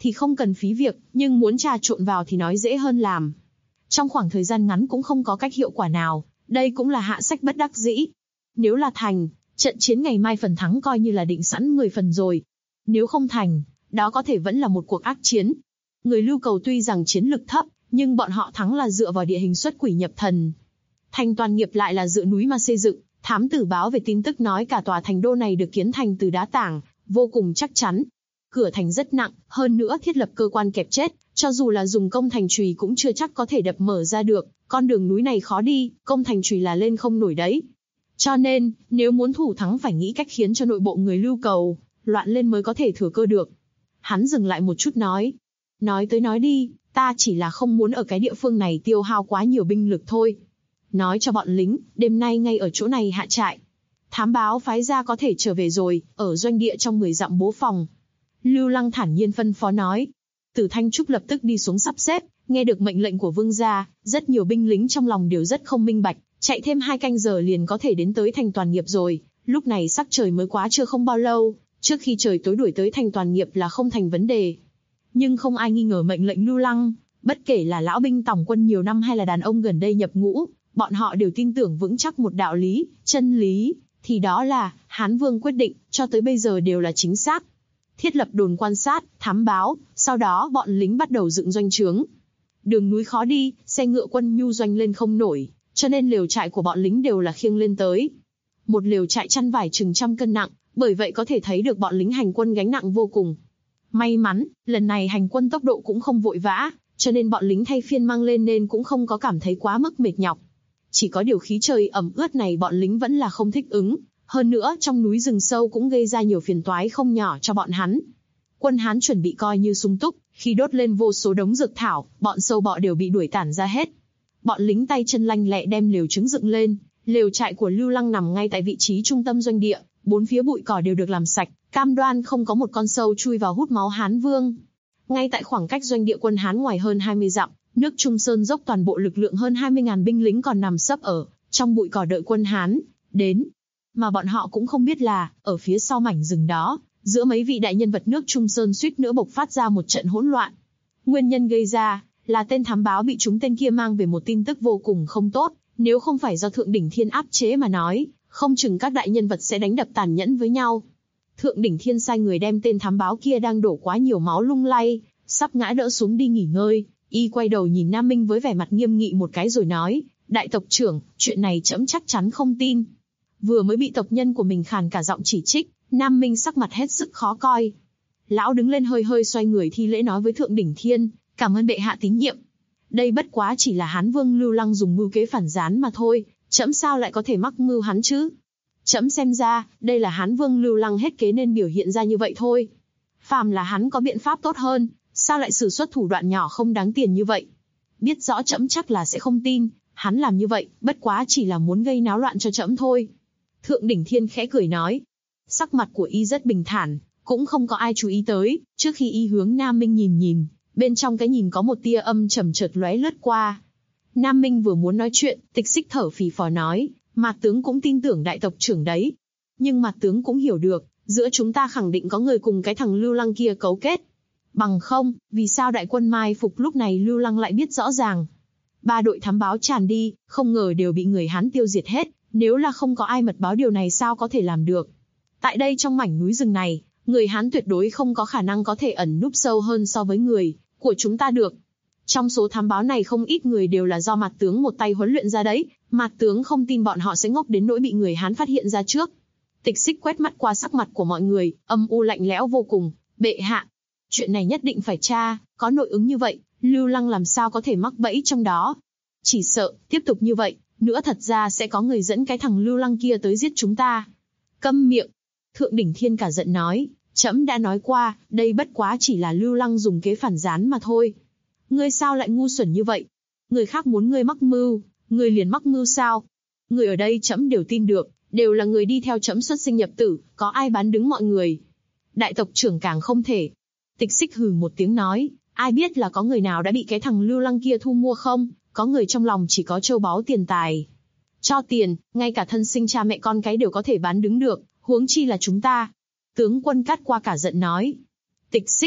thì không cần phí việc, nhưng muốn trà trộn vào thì nói dễ hơn làm. Trong khoảng thời gian ngắn cũng không có cách hiệu quả nào, đây cũng là hạ sách bất đắc dĩ. Nếu là thành, trận chiến ngày mai phần thắng coi như là định sẵn 10 phần rồi. Nếu không thành, đó có thể vẫn là một cuộc ác chiến. Người Lưu Cầu tuy rằng chiến lực thấp, nhưng bọn họ thắng là dựa vào địa hình xuất quỷ nhập thần. Thành Toàn Nghiệp lại là dựa núi mà xây dựng, thám tử báo về tin tức nói cả tòa thành đô này được kiến thành từ đá tảng, vô cùng chắc chắn. Cửa thành rất nặng, hơn nữa thiết lập cơ quan kẹp chết, cho dù là dùng công thành chùy cũng chưa chắc có thể đập mở ra được, con đường núi này khó đi, công thành chùy là lên không nổi đấy. Cho nên, nếu muốn thủ thắng phải nghĩ cách khiến cho nội bộ người Lưu Cầu loạn lên mới có thể thừa cơ được. Hắn dừng lại một chút nói. Nói tới nói đi, ta chỉ là không muốn ở cái địa phương này tiêu hao quá nhiều binh lực thôi. Nói cho bọn lính, đêm nay ngay ở chỗ này hạ trại. Thám báo phái ra có thể trở về rồi, ở doanh địa trong 10 dặm bố phòng. Lưu Lăng thản nhiên phân phó nói. Tử Thanh Trúc lập tức đi xuống sắp xếp, nghe được mệnh lệnh của vương gia, rất nhiều binh lính trong lòng đều rất không minh bạch, chạy thêm 2 canh giờ liền có thể đến tới thành Toàn Nghiệp rồi, lúc này sắc trời mới quá trưa không bao lâu, trước khi trời tối đuổi tới thành Toàn Nghiệp là không thành vấn đề. Nhưng không ai nghi ngờ mệnh lệnh Lưu Lăng, bất kể là lão binh tòng quân nhiều năm hay là đàn ông gần đây nhập ngũ, bọn họ đều tin tưởng vững chắc một đạo lý, chân lý, thì đó là, Hán Vương quyết định, cho tới bây giờ đều là chính xác. Thiết lập đồn quan sát, thám báo, sau đó bọn lính bắt đầu dựng doanh trướng. Đường núi khó đi, xe ngựa quân nhu doanh lên không nổi, cho nên lều trại của bọn lính đều là khiêng lên tới. Một lều trại chăn vải chừng 100 cân nặng, bởi vậy có thể thấy được bọn lính hành quân gánh nặng vô cùng. May mắn, lần này hành quân tốc độ cũng không vội vã, cho nên bọn lính thay phiên mang lên nên cũng không có cảm thấy quá mức mệt nhọc. Chỉ có điều khí trời ẩm ướt này bọn lính vẫn là không thích ứng, hơn nữa trong núi rừng sâu cũng gây ra nhiều phiền toái không nhỏ cho bọn hắn. Quân Hán chuẩn bị coi như sung túc, khi đốt lên vô số đống dược thảo, bọn sâu bọ đều bị đuổi tản ra hết. Bọn lính tay chân lanh lẹ đem lều trứng dựng lên, lều trại của Lưu Lăng nằm ngay tại vị trí trung tâm doanh địa, bốn phía bụi cỏ đều được làm sạch, cam đoan không có một con sâu chui vào hút máu Hán Vương. Ngay tại khoảng cách doanh địa quân Hán ngoài hơn 20 dặm, nước Trung Sơn dốc toàn bộ lực lượng hơn 20.000 binh lính còn nằm sấp ở trong bụi cỏ đợi quân Hán đến. Mà bọn họ cũng không biết là, ở phía sau mảnh rừng đó, giữa mấy vị đại nhân vật nước Trung Sơn suýt nữa bộc phát ra một trận hỗn loạn. Nguyên nhân gây ra là tên thám báo bị chúng tên kia mang về một tin tức vô cùng không tốt, nếu không phải do Thượng Đỉnh Thiên áp chế mà nói, không chừng các đại nhân vật sẽ đánh đập tàn nhẫn với nhau. Thượng Đỉnh Thiên sai người đem tên thám báo kia đang đổ quá nhiều máu lung lay, sắp ngã đỡ xuống đi nghỉ ngơi, y quay đầu nhìn Nam Minh với vẻ mặt nghiêm nghị một cái rồi nói, đại tộc trưởng, chuyện này trẫm chắc chắn không tin. Vừa mới bị tộc nhân của mình khàn cả giọng chỉ trích, Nam Minh sắc mặt hết sức khó coi. Lão đứng lên hơi hơi xoay người thi lễ nói với Thượng Đỉnh Thiên, cảm ơn bệ hạ tín nhiệm. Đây bất quá chỉ là Hán Vương Lưu Lăng dùng mưu kế phản gián mà thôi, trẫm sao lại có thể mắc mưu hắn chứ? Trẫm xem ra, đây là Hán Vương Lưu Lăng hết kế nên biểu hiện ra như vậy thôi. Phàm là hắn có biện pháp tốt hơn, sao lại sử xuất thủ đoạn nhỏ không đáng tiền như vậy? Biết rõ trẫm chắc là sẽ không tin, hắn làm như vậy, bất quá chỉ là muốn gây náo loạn cho trẫm thôi. Thượng Đỉnh Thiên khẽ cười nói. Sắc mặt của y rất bình thản, cũng không có ai chú ý tới, trước khi y hướng Nam Minh nhìn, bên trong cái nhìn có một tia âm trầm chợt lóe lướt qua. Nam Minh vừa muốn nói chuyện, Tịch Xích thở phì phò nói, Mạt tướng cũng tin tưởng đại tộc trưởng đấy. Nhưng Mạt tướng cũng hiểu được, giữa chúng ta khẳng định có người cùng cái thằng Lưu Lăng kia cấu kết. Bằng không, vì sao đại quân mai phục lúc này Lưu Lăng lại biết rõ ràng. 3 đội thám báo tràn đi, không ngờ đều bị người Hán tiêu diệt hết, nếu là không có ai mật báo điều này sao có thể làm được. Tại đây trong mảnh núi rừng này, người Hán tuyệt đối không có khả năng có thể ẩn núp sâu hơn so với người của chúng ta được. Trong số thám báo này không ít người đều là do Mạt tướng một tay huấn luyện ra đấy, Mạt tướng không tin bọn họ sẽ ngốc đến nỗi bị người Hán phát hiện ra trước. Tịch Xích quét mắt qua sắc mặt của mọi người, âm u lạnh lẽo vô cùng, bệ hạ. Chuyện này nhất định phải tra, có nội ứng như vậy, Lưu Lăng làm sao có thể mắc bẫy trong đó. Chỉ sợ, tiếp tục như vậy, nữa thật ra sẽ có người dẫn cái thằng Lưu Lăng kia tới giết chúng ta. Câm miệng. Thượng Đỉnh Thiên cả giận nói, trẫm đã nói qua, đây bất quá chỉ là Lưu Lăng dùng kế phản gián mà thôi. Ngươi sao lại ngu xuẩn như vậy? Người khác muốn ngươi mắc mưu, ngươi liền mắc mưu sao? Người ở đây trẫm đều tin được, đều là người đi theo trẫm xuất sinh nhập tử, có ai bán đứng mọi người. Đại tộc trưởng càng không thể. Tịch Xích hừ một tiếng nói, ai biết là có người nào đã bị cái thằng Lưu Lăng kia thu mua không? Có người trong lòng chỉ có châu báu tiền tài. Cho tiền, ngay cả thân sinh cha mẹ con cái đều có thể bán đứng được, huống chi là chúng ta. Tướng quân Cát qua cả giận nói. Tịch Xích,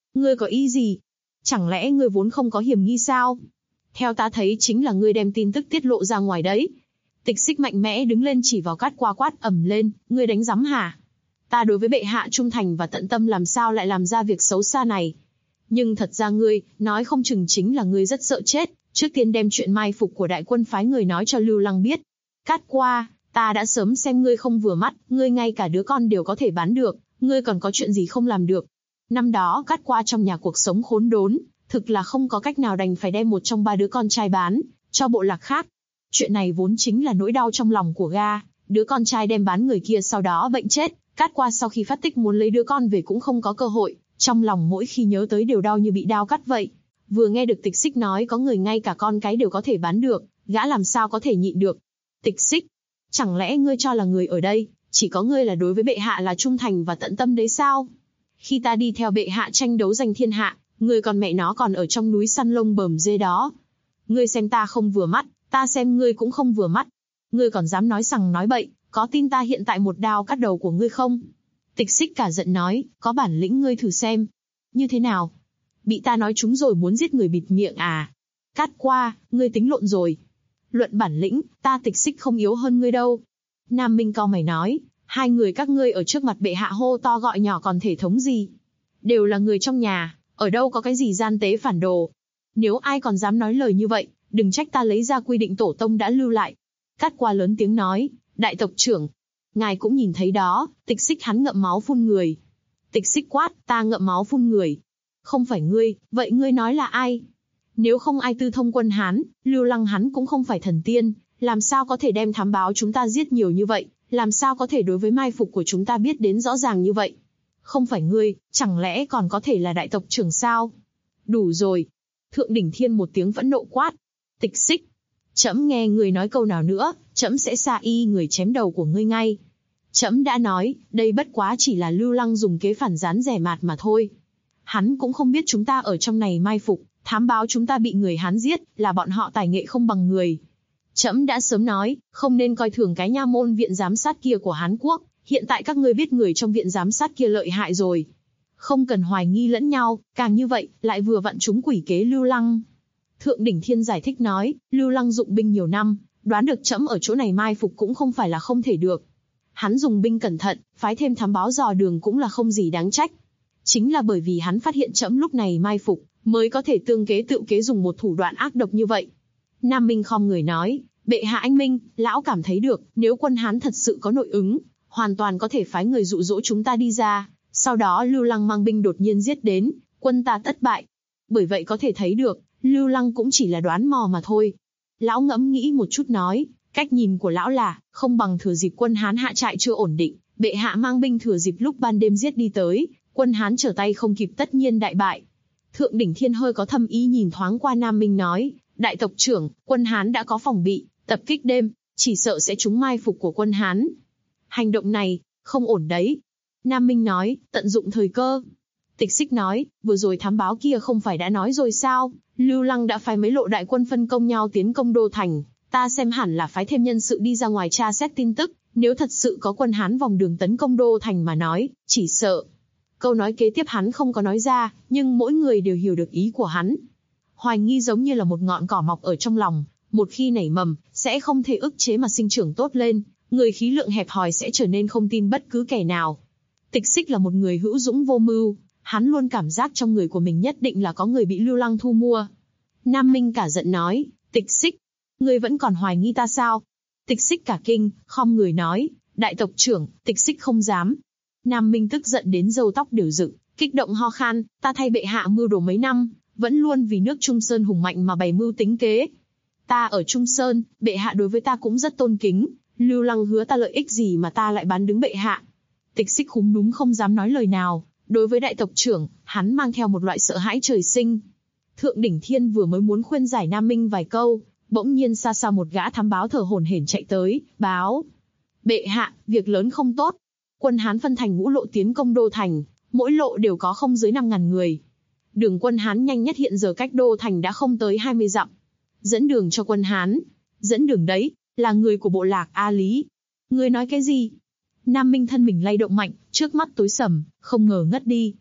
Ngươi có ý gì? Chẳng lẽ ngươi vốn không có hiểm nghi sao? Theo ta thấy chính là ngươi đem tin tức tiết lộ ra ngoài đấy. Tịch Xích mạnh mẽ đứng lên chỉ vào Cát Qua quát ầm lên, ngươi đánh rắm hả? Ta đối với bệ hạ trung thành và tận tâm làm sao lại làm ra việc xấu xa này? Nhưng thật ra ngươi, nói không chừng chính là ngươi rất sợ chết, trước tiên đem chuyện mai phục của đại quân phái người nói cho Lưu Lăng biết. Cát Qua, ta đã sớm xem ngươi không vừa mắt, ngươi ngay cả đứa con đều có thể bán được, ngươi còn có chuyện gì không làm được? Năm đó Cát Qua trong nhà cuộc sống khốn đốn, thực là không có cách nào đành phải đem một trong ba đứa con trai bán cho bộ lạc khác. Chuyện này vốn chính là nỗi đau trong lòng của gã, đứa con trai đem bán người kia sau đó bệnh chết, Cát Qua sau khi phát tích muốn lấy đứa con về cũng không có cơ hội, trong lòng mỗi khi nhớ tới đều đau như bị đao cắt vậy. Vừa nghe được Tịch Xích nói có người ngay cả con cái đều có thể bán được, gã làm sao có thể nhịn được. Tịch Xích, chẳng lẽ ngươi cho là người ở đây, chỉ có ngươi là đối với bệ hạ là trung thành và tận tâm đấy sao? Khi ta đi theo bệ hạ tranh đấu giành thiên hạ, ngươi còn mẹ nó còn ở trong núi săn lông bờm dê đó. Ngươi xem ta không vừa mắt, ta xem ngươi cũng không vừa mắt. Ngươi còn dám nói sằng nói bậy, có tin ta hiện tại một đao cắt đầu của ngươi không? Tịch Xích cả giận nói, có bản lĩnh ngươi thử xem. Như thế nào? Bị ta nói trúng rồi muốn giết người bịt miệng à? Cát Qua, ngươi tính lộn rồi. Luận bản lĩnh, ta Tịch Xích không yếu hơn ngươi đâu. Nam Minh cau mày nói, hai người các ngươi ở trước mặt bệ hạ hô to gọi nhỏ còn thể thống gì? Đều là người trong nhà, ở đâu có cái gì gian tế phản đồ. Nếu ai còn dám nói lời như vậy, đừng trách ta lấy ra quy định tổ tông đã lưu lại. Cát Qua lớn tiếng nói, đại tộc trưởng, ngài cũng nhìn thấy đó, Tịch Xích hắn ngậm máu phun người. Tịch Xích quát, ta ngậm máu phun người. Không phải ngươi, vậy ngươi nói là ai? Nếu không ai tư thông quân Hán, Lưu Lăng hắn cũng không phải thần tiên, làm sao có thể đem thám báo chúng ta giết nhiều như vậy, làm sao có thể đối với mai phục của chúng ta biết đến rõ ràng như vậy? Không phải ngươi, chẳng lẽ còn có thể là đại tộc trưởng sao? Đủ rồi. Thượng Đỉnh Thiên một tiếng phẫn nộ quát. Tịch Xích, trẫm nghe người nói câu nào nữa, trẫm sẽ sa y người chém đầu của ngươi ngay. Trẫm đã nói, đây bất quá chỉ là Lưu Lăng dùng kế phản gián rẻ mạt mà thôi. Hắn cũng không biết chúng ta ở trong này mai phục, thám báo chúng ta bị người Hán giết, là bọn họ tài nghệ không bằng người. Trẫm đã sớm nói, không nên coi thường cái nha môn viện giám sát kia của Hán Quốc, hiện tại các ngươi biết người trong viện giám sát kia lợi hại rồi. Không cần hoài nghi lẫn nhau, càng như vậy, lại vừa vặn trúng quỷ kế Lưu Lăng. Thượng Đỉnh Thiên giải thích nói, Lưu Lăng dụng binh nhiều năm, đoán được trẫm ở chỗ này mai phục cũng không phải là không thể được. Hắn dùng binh cẩn thận, phái thêm thám báo dò đường cũng là không gì đáng trách. Chính là bởi vì hắn phát hiện trẫm lúc này mai phục, mới có thể tương kế tự kế dùng một thủ đoạn ác độc như vậy. Nam Minh khom người nói, bệ hạ anh minh, lão cảm thấy được, nếu quân Hán thật sự có nội ứng, hoàn toàn có thể phái người dụ dỗ chúng ta đi ra, sau đó Lưu Lăng mang binh đột nhiên giết đến, quân ta tất bại. Bởi vậy có thể thấy được, Lưu Lăng cũng chỉ là đoán mò mà thôi. Lão ngẫm nghĩ một chút nói, cách nhìn của lão là, không bằng thừa dịp quân Hán hạ trại chưa ổn định, bệ hạ mang binh thừa dịp lúc ban đêm giết đi tới, quân Hán trở tay không kịp tất nhiên đại bại. Thượng Đỉnh Thiên hơi có thâm ý nhìn thoáng qua Nam Minh nói, đại tộc trưởng, quân Hán đã có phòng bị, tập kích đêm, chỉ sợ sẽ trúng mai phục của quân Hán. Hành động này, không ổn đấy. Nam Minh nói, tận dụng thời cơ. Tịch Xích nói, vừa rồi thám báo kia không phải đã nói rồi sao, Lưu Lăng đã phái mấy lộ đại quân phân công nhau tiến công đô thành, ta xem hẳn là phái thêm nhân sự đi ra ngoài tra xét tin tức, nếu thật sự có quân Hán vòng đường tấn công đô thành mà nói, chỉ sợ. Câu nói kế tiếp hắn không có nói ra, nhưng mỗi người đều hiểu được ý của hắn. Hoài nghi giống như là một ngọn cỏ mọc ở trong lòng, một khi nảy mầm, sẽ không thể ức chế mà sinh trưởng tốt lên, người khí lượng hẹp hòi sẽ trở nên không tin bất cứ kẻ nào. Tịch Xích là một người hữu dũng vô mưu, hắn luôn cảm giác trong người của mình nhất định là có người bị Lưu Lăng thu mua. Nam Minh cả giận nói, Tịch Xích, ngươi vẫn còn hoài nghi ta sao? Tịch Xích cả kinh, khom người nói, đại tộc trưởng, Tịch Xích không dám. Nam Minh tức giận đến râu tóc đều dựng, kích động ho khan, ta thay bệ hạ mưu đồ mấy năm, vẫn luôn vì nước Trung Sơn hùng mạnh mà bày mưu tính kế. Ta ở Trung Sơn, bệ hạ đối với ta cũng rất tôn kính, Lưu Lăng hứa ta lợi ích gì mà ta lại bán đứng bệ hạ. Tịch Xích khúm núm không dám nói lời nào, đối với đại tộc trưởng, hắn mang theo một loại sợ hãi trời sinh. Thượng Đỉnh Thiên vừa mới muốn khuyên giải Nam Minh vài câu, bỗng nhiên xa xa một gã thám báo thở hổn hển chạy tới, báo. Bệ hạ, việc lớn không tốt. Quân Hán phân thành ngũ lộ tiến công đô thành, mỗi lộ đều có không dưới 5.000 người. Đường quân Hán nhanh nhất hiện giờ cách đô thành đã không tới 20 dặm. Dẫn đường cho quân Hán. Dẫn đường đấy, là người của bộ lạc A Lý. Ngươi nói cái gì? Nam Minh thân mình lay động mạnh, trước mắt tối sầm, không ngờ ngất đi.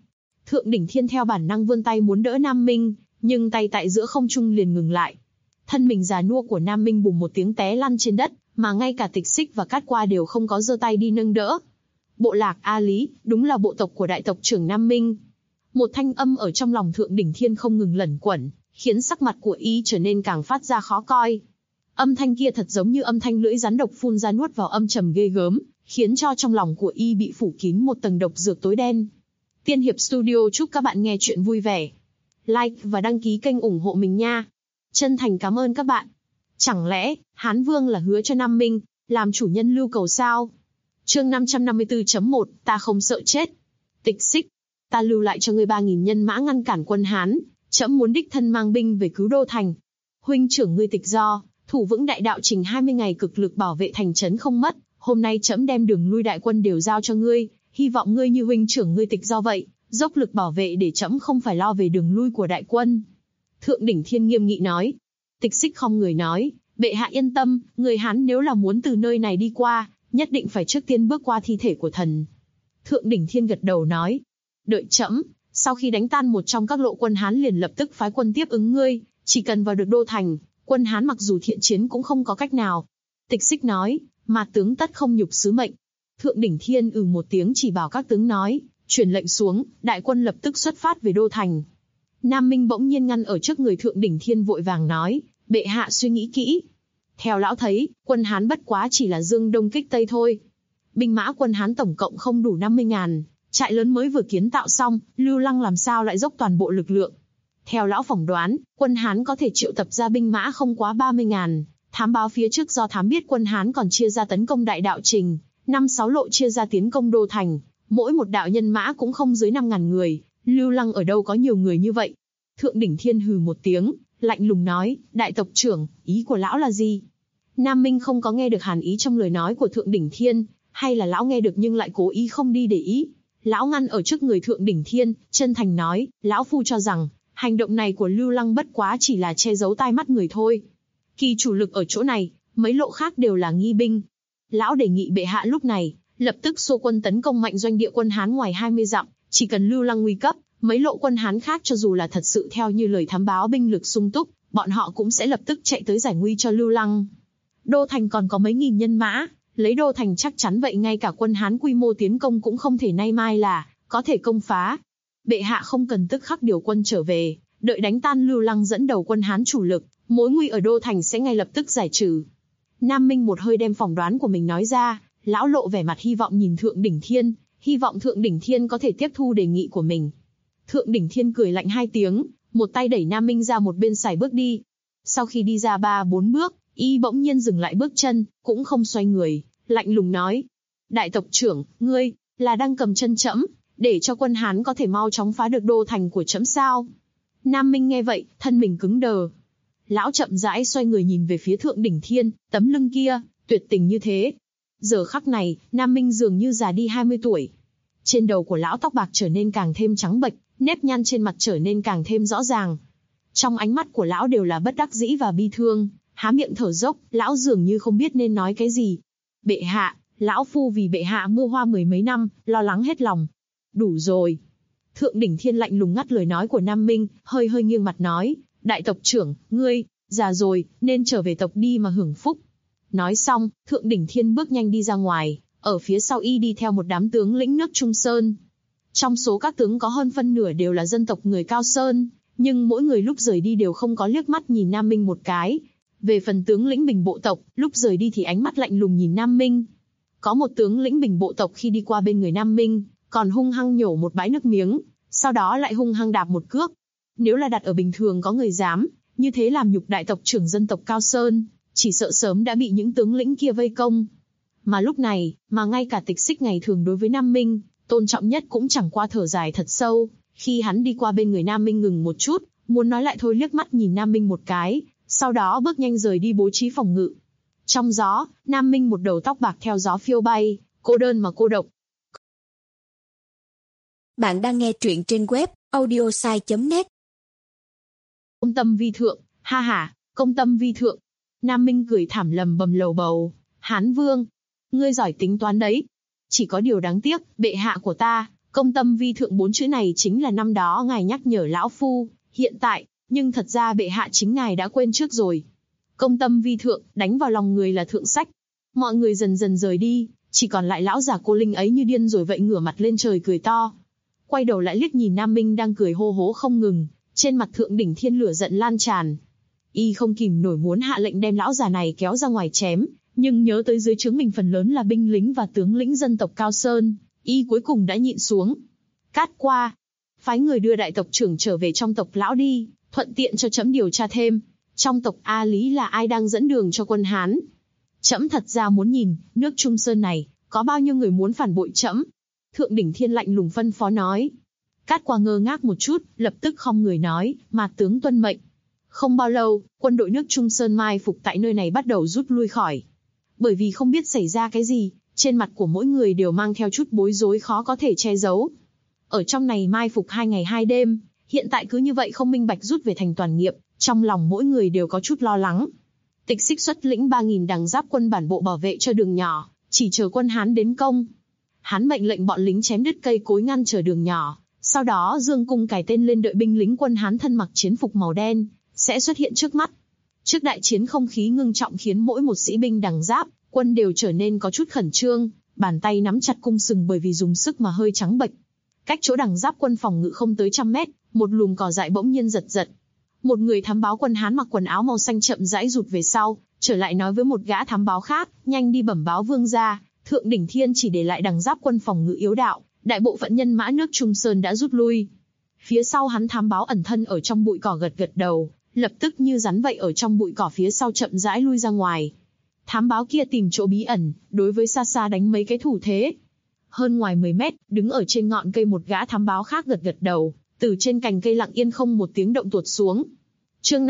Thượng đỉnh thiên theo bản năng vươn tay muốn đỡ Nam Minh, nhưng tay tại giữa không trung liền ngừng lại. Thân mình già nua của Nam Minh bùng một tiếng té lăn trên đất, mà ngay cả Tịch Xích và Cát Qua đều không có giơ tay đi nâng đỡ. Bộ lạc A Lý, đúng là bộ tộc của đại tộc trưởng Nam Minh. Một thanh âm ở trong lòng Thượng đỉnh thiên không ngừng lẩn quẩn, khiến sắc mặt của y trở nên càng phát ra khó coi. Âm thanh kia thật giống như âm thanh lưỡi rắn độc phun ra nuốt vào âm trầm ghê gớm, khiến cho trong lòng của y bị phủ kín một tầng độc dược tối đen. Tiên Hiệp Studio chúc các bạn nghe chuyện vui vẻ. Like và đăng ký kênh ủng hộ mình nha. Chân thành cảm ơn các bạn. Chẳng lẽ, Hán Vương là hứa cho Nam Minh, làm chủ nhân lưu cầu sao? Chương 554.1, ta không sợ chết. Tịch Xích, ta lưu lại cho ngươi 3.000 nhân mã ngăn cản quân Hán, trẫm muốn đích thân mang binh về cứu đô thành. Huynh trưởng ngươi Tịch Do, thủ vững đại đạo trình 20 ngày cực lực bảo vệ thành trấn không mất, hôm nay trẫm đem đường lui đại quân đều giao cho ngươi, hy vọng ngươi như huynh trưởng ngươi Tịch Do vậy, dốc lực bảo vệ để trẫm không phải lo về đường lui của đại quân. Thượng đỉnh thiên nghiêm nghị nói. Tịch Xích không người nói, bệ hạ yên tâm, người Hán nếu là muốn từ nơi này đi qua, nhất định phải trước tiên bước qua thi thể của thần. Thượng đỉnh thiên gật đầu nói, đợi trẫm, sau khi đánh tan một trong các lộ quân Hán liền lập tức phái quân tiếp ứng ngươi, chỉ cần vào được đô thành, quân Hán mặc dù thiện chiến cũng không có cách nào. Tịch Xích nói, mà tướng tất không nhục sứ mệnh. Thượng đỉnh thiên một tiếng chỉ bảo các tướng nói, truyền lệnh xuống, đại quân lập tức xuất phát về đô thành. Nam Minh bỗng nhiên ngăn ở trước người Thượng đỉnh thiên vội vàng nói, bệ hạ suy nghĩ kỹ. Theo lão thấy, quân Hán bất quá chỉ là dương đông kích tây thôi. Binh mã quân Hán tổng cộng không đủ 50.000, trại lớn mới vừa kiến tạo xong, Lưu Lăng làm sao lại dốc toàn bộ lực lượng. Theo lão phỏng đoán, quân Hán có thể triệu tập ra binh mã không quá 30.000, thám báo phía trước do thám biết quân Hán còn chia ra tấn công đại đạo trình, 5-6 lộ chia ra tiến công đô thành, mỗi một đạo nhân mã cũng không dưới 5.000 người, Lưu Lăng ở đâu có nhiều người như vậy. Thượng đỉnh thiên hừ một tiếng, lạnh lùng nói, đại tộc trưởng, ý của lão là gì? Nam Minh không có nghe được hàn ý trong lời nói của Thượng đỉnh thiên, hay là lão nghe được nhưng lại cố ý không đi để ý. Lão ngăn ở trước người Thượng đỉnh thiên, chân thành nói, lão phu cho rằng, hành động này của Lưu Lăng bất quá chỉ là che giấu tai mắt người thôi. Kỳ chủ lực ở chỗ này, mấy lộ khác đều là nghi binh. Lão đề nghị bệ hạ lúc này, lập tức xô quân tấn công mạnh doanh địa quân Hán ngoài 20 dặm, chỉ cần Lưu Lăng nguy cấp, mấy lộ quân Hán khác cho dù là thật sự theo như lời thám báo binh lực sung túc, bọn họ cũng sẽ lập tức chạy tới giải nguy cho Lưu Lăng. Đô thành còn có mấy nghìn nhân mã, lấy đô thành chắc chắn vậy ngay cả quân Hán quy mô tiến công cũng không thể nay mai là có thể công phá. Bệ hạ không cần tức khắc điều quân trở về, đợi đánh tan Lưu Lăng dẫn đầu quân Hán chủ lực, mối nguy ở đô thành sẽ ngay lập tức giải trừ. Nam Minh một hơi đem phỏng đoán của mình nói ra, lão lộ vẻ mặt hy vọng nhìn Thượng đỉnh thiên, hy vọng Thượng đỉnh thiên có thể tiếp thu đề nghị của mình. Thượng đỉnh thiên cười lạnh 2 tiếng, một tay đẩy Nam Minh ra một bên sải bước đi. Sau khi đi ra 3-4 bước, y bỗng nhiên dừng lại bước chân, cũng không xoay người, lạnh lùng nói. Đại tộc trưởng, ngươi, là đang cầm chân trẫm, để cho quân Hán có thể mau chóng phá được đô thành của trẫm sao? Nam Minh nghe vậy, thân mình cứng đờ. Lão chậm rãi xoay người nhìn về phía Thượng đỉnh thiên, tấm lưng kia, tuyệt tình như thế. Giờ khắc này, Nam Minh dường như già đi 20 tuổi. Trên đầu của lão tóc bạc trở nên càng thêm trắng bệch, nếp nhăn trên mặt trở nên càng thêm rõ ràng. Trong ánh mắt của lão đều là bất đắc dĩ và bi thương, há miệng thở dốc, lão dường như không biết nên nói cái gì. Bệ hạ, lão phu vì bệ hạ mưa hoa 10 mấy năm, lo lắng hết lòng. Đủ rồi. Thượng đỉnh thiên lạnh lùng ngắt lời nói của Nam Minh, hơi hơi nghiêng mặt nói, đại tộc trưởng, ngươi, già rồi, nên trở về tộc đi mà hưởng phúc. Nói xong, Thượng đỉnh thiên bước nhanh đi ra ngoài, ở phía sau y đi theo một đám tướng lĩnh nước Trung Sơn. Trong số các tướng có hơn phân nửa đều là dân tộc người Cao Sơn, nhưng mỗi người lúc rời đi đều không có liếc mắt nhìn Nam Minh một cái. Về phần tướng lĩnh Bình bộ tộc, lúc rời đi thì ánh mắt lạnh lùng nhìn Nam Minh. Có một tướng lĩnh Bình bộ tộc khi đi qua bên người Nam Minh, còn hung hăng nhổ một bãi nước miếng, sau đó lại hung hăng đạp một cước. Nếu là đặt ở bình thường có người dám như thế làm nhục đại tộc trưởng dân tộc Cao Sơn, chỉ sợ sớm đã bị những tướng lĩnh kia vây công. Mà lúc này, mà ngay cả Tịch Xích ngày thường đối với Nam Minh, tôn trọng nhất cũng chẳng qua thở dài thật sâu, khi hắn đi qua bên người Nam Minh ngừng một chút, muốn nói lại thôi liếc mắt nhìn Nam Minh một cái, sau đó bước nhanh rời đi bố trí phòng ngự. Trong gió, Nam Minh một đầu tóc bạc theo gió phiêu bay, cô đơn mà cô độc. Bạn đang nghe truyện trên web audiosai.net. Công tâm vi thượng, ha ha, công tâm vi thượng. Nam Minh cười thảm lầm bầm lầu bầu, Hán Vương, ngươi giỏi tính toán đấy. Chỉ có điều đáng tiếc, bệ hạ của ta, Công tâm vi thượng 4 chữ này chính là năm đó ngài nhắc nhở lão phu, hiện tại, nhưng thật ra bệ hạ chính ngài đã quên trước rồi. Công tâm vi thượng, đánh vào lòng người là thượng sách. Mọi người dần dần rời đi, chỉ còn lại lão già cô Linh ấy như điên rồi vậy ngửa mặt lên trời cười to. Quay đầu lại liếc nhìn Nam Minh đang cười hô hố không ngừng, trên mặt Thượng Đỉnh Thiên lửa giận lan tràn. Y không kìm nổi muốn hạ lệnh đem lão già này kéo ra ngoài chém, nhưng nhớ tới dưới trướng mình phần lớn là binh lính và tướng lĩnh dân tộc Cao Sơn, Y cuối cùng đã nhịn xuống. Cát qua, phái người đưa đại tộc trưởng trở về trong tộc lão đi, thuận tiện cho trẫm điều tra thêm, trong tộc A Lý là ai đang dẫn đường cho quân Hán. Trẫm thật ra muốn nhìn, nước Trung Sơn này, có bao nhiêu người muốn phản bội trẫm. Thượng Đỉnh Thiên lạnh lùng phân phó nói. Cát qua ngơ ngác một chút, lập tức khom người nói, mà tướng tuân mệnh. Không bao lâu, quân đội nước Trung Sơn mai phục tại nơi này bắt đầu rút lui khỏi. Bởi vì không biết xảy ra cái gì, trên mặt của mỗi người đều mang theo chút bối rối khó có thể che giấu. Ở trong này mai phục 2 ngày 2 đêm, hiện tại cứ như vậy không minh bạch rút về thành toàn nghiệp, trong lòng mỗi người đều có chút lo lắng. Tịch Xích xuất lĩnh 3.000 đằng giáp quân bản bộ bảo vệ cho đường nhỏ, chỉ chờ quân Hán đến công. Hắn mệnh lệnh bọn lính chém đứt cây cối ngăn trở đường nhỏ, sau đó dương cung cài tên lên đợi binh lính quân Hán thân mặc chiến phục màu đen, sẽ xuất hiện trước mắt. Trước đại chiến không khí ngưng trọng khiến mỗi một sĩ binh đằng giáp, quân đều trở nên có chút khẩn trương, bàn tay nắm chặt cung sừng bởi vì dùng sức mà hơi trắng bệch. Cách chỗ đằng giáp quân phòng ngự không tới 100 mét, một lùm cỏ dại bỗng nhiên giật giật. Một người thám báo quân Hán mặc quần áo màu xanh chậm rãi rụt về sau, trở lại nói với một gã thám báo khác, nhanh đi bẩm báo vương gia, Thượng Đỉnh Thiên chỉ để lại đằng giáp quân phòng ngự yếu đạo, đại bộ phận nhân mã nước Trung Sơn đã rút lui. Phía sau hắn thám báo ẩn thân ở trong bụi cỏ gật gật đầu, lập tức như rắn vậy ở trong bụi cỏ phía sau chậm rãi lui ra ngoài. Thám báo kia tìm chỗ bí ẩn, đối với xa xa đánh mấy cái thủ thế. Hơn ngoài 10 mét, đứng ở trên ngọn cây một gã thám báo khác gật gật đầu, từ trên cành cây lặng yên không một tiếng động tuột xuống. Chương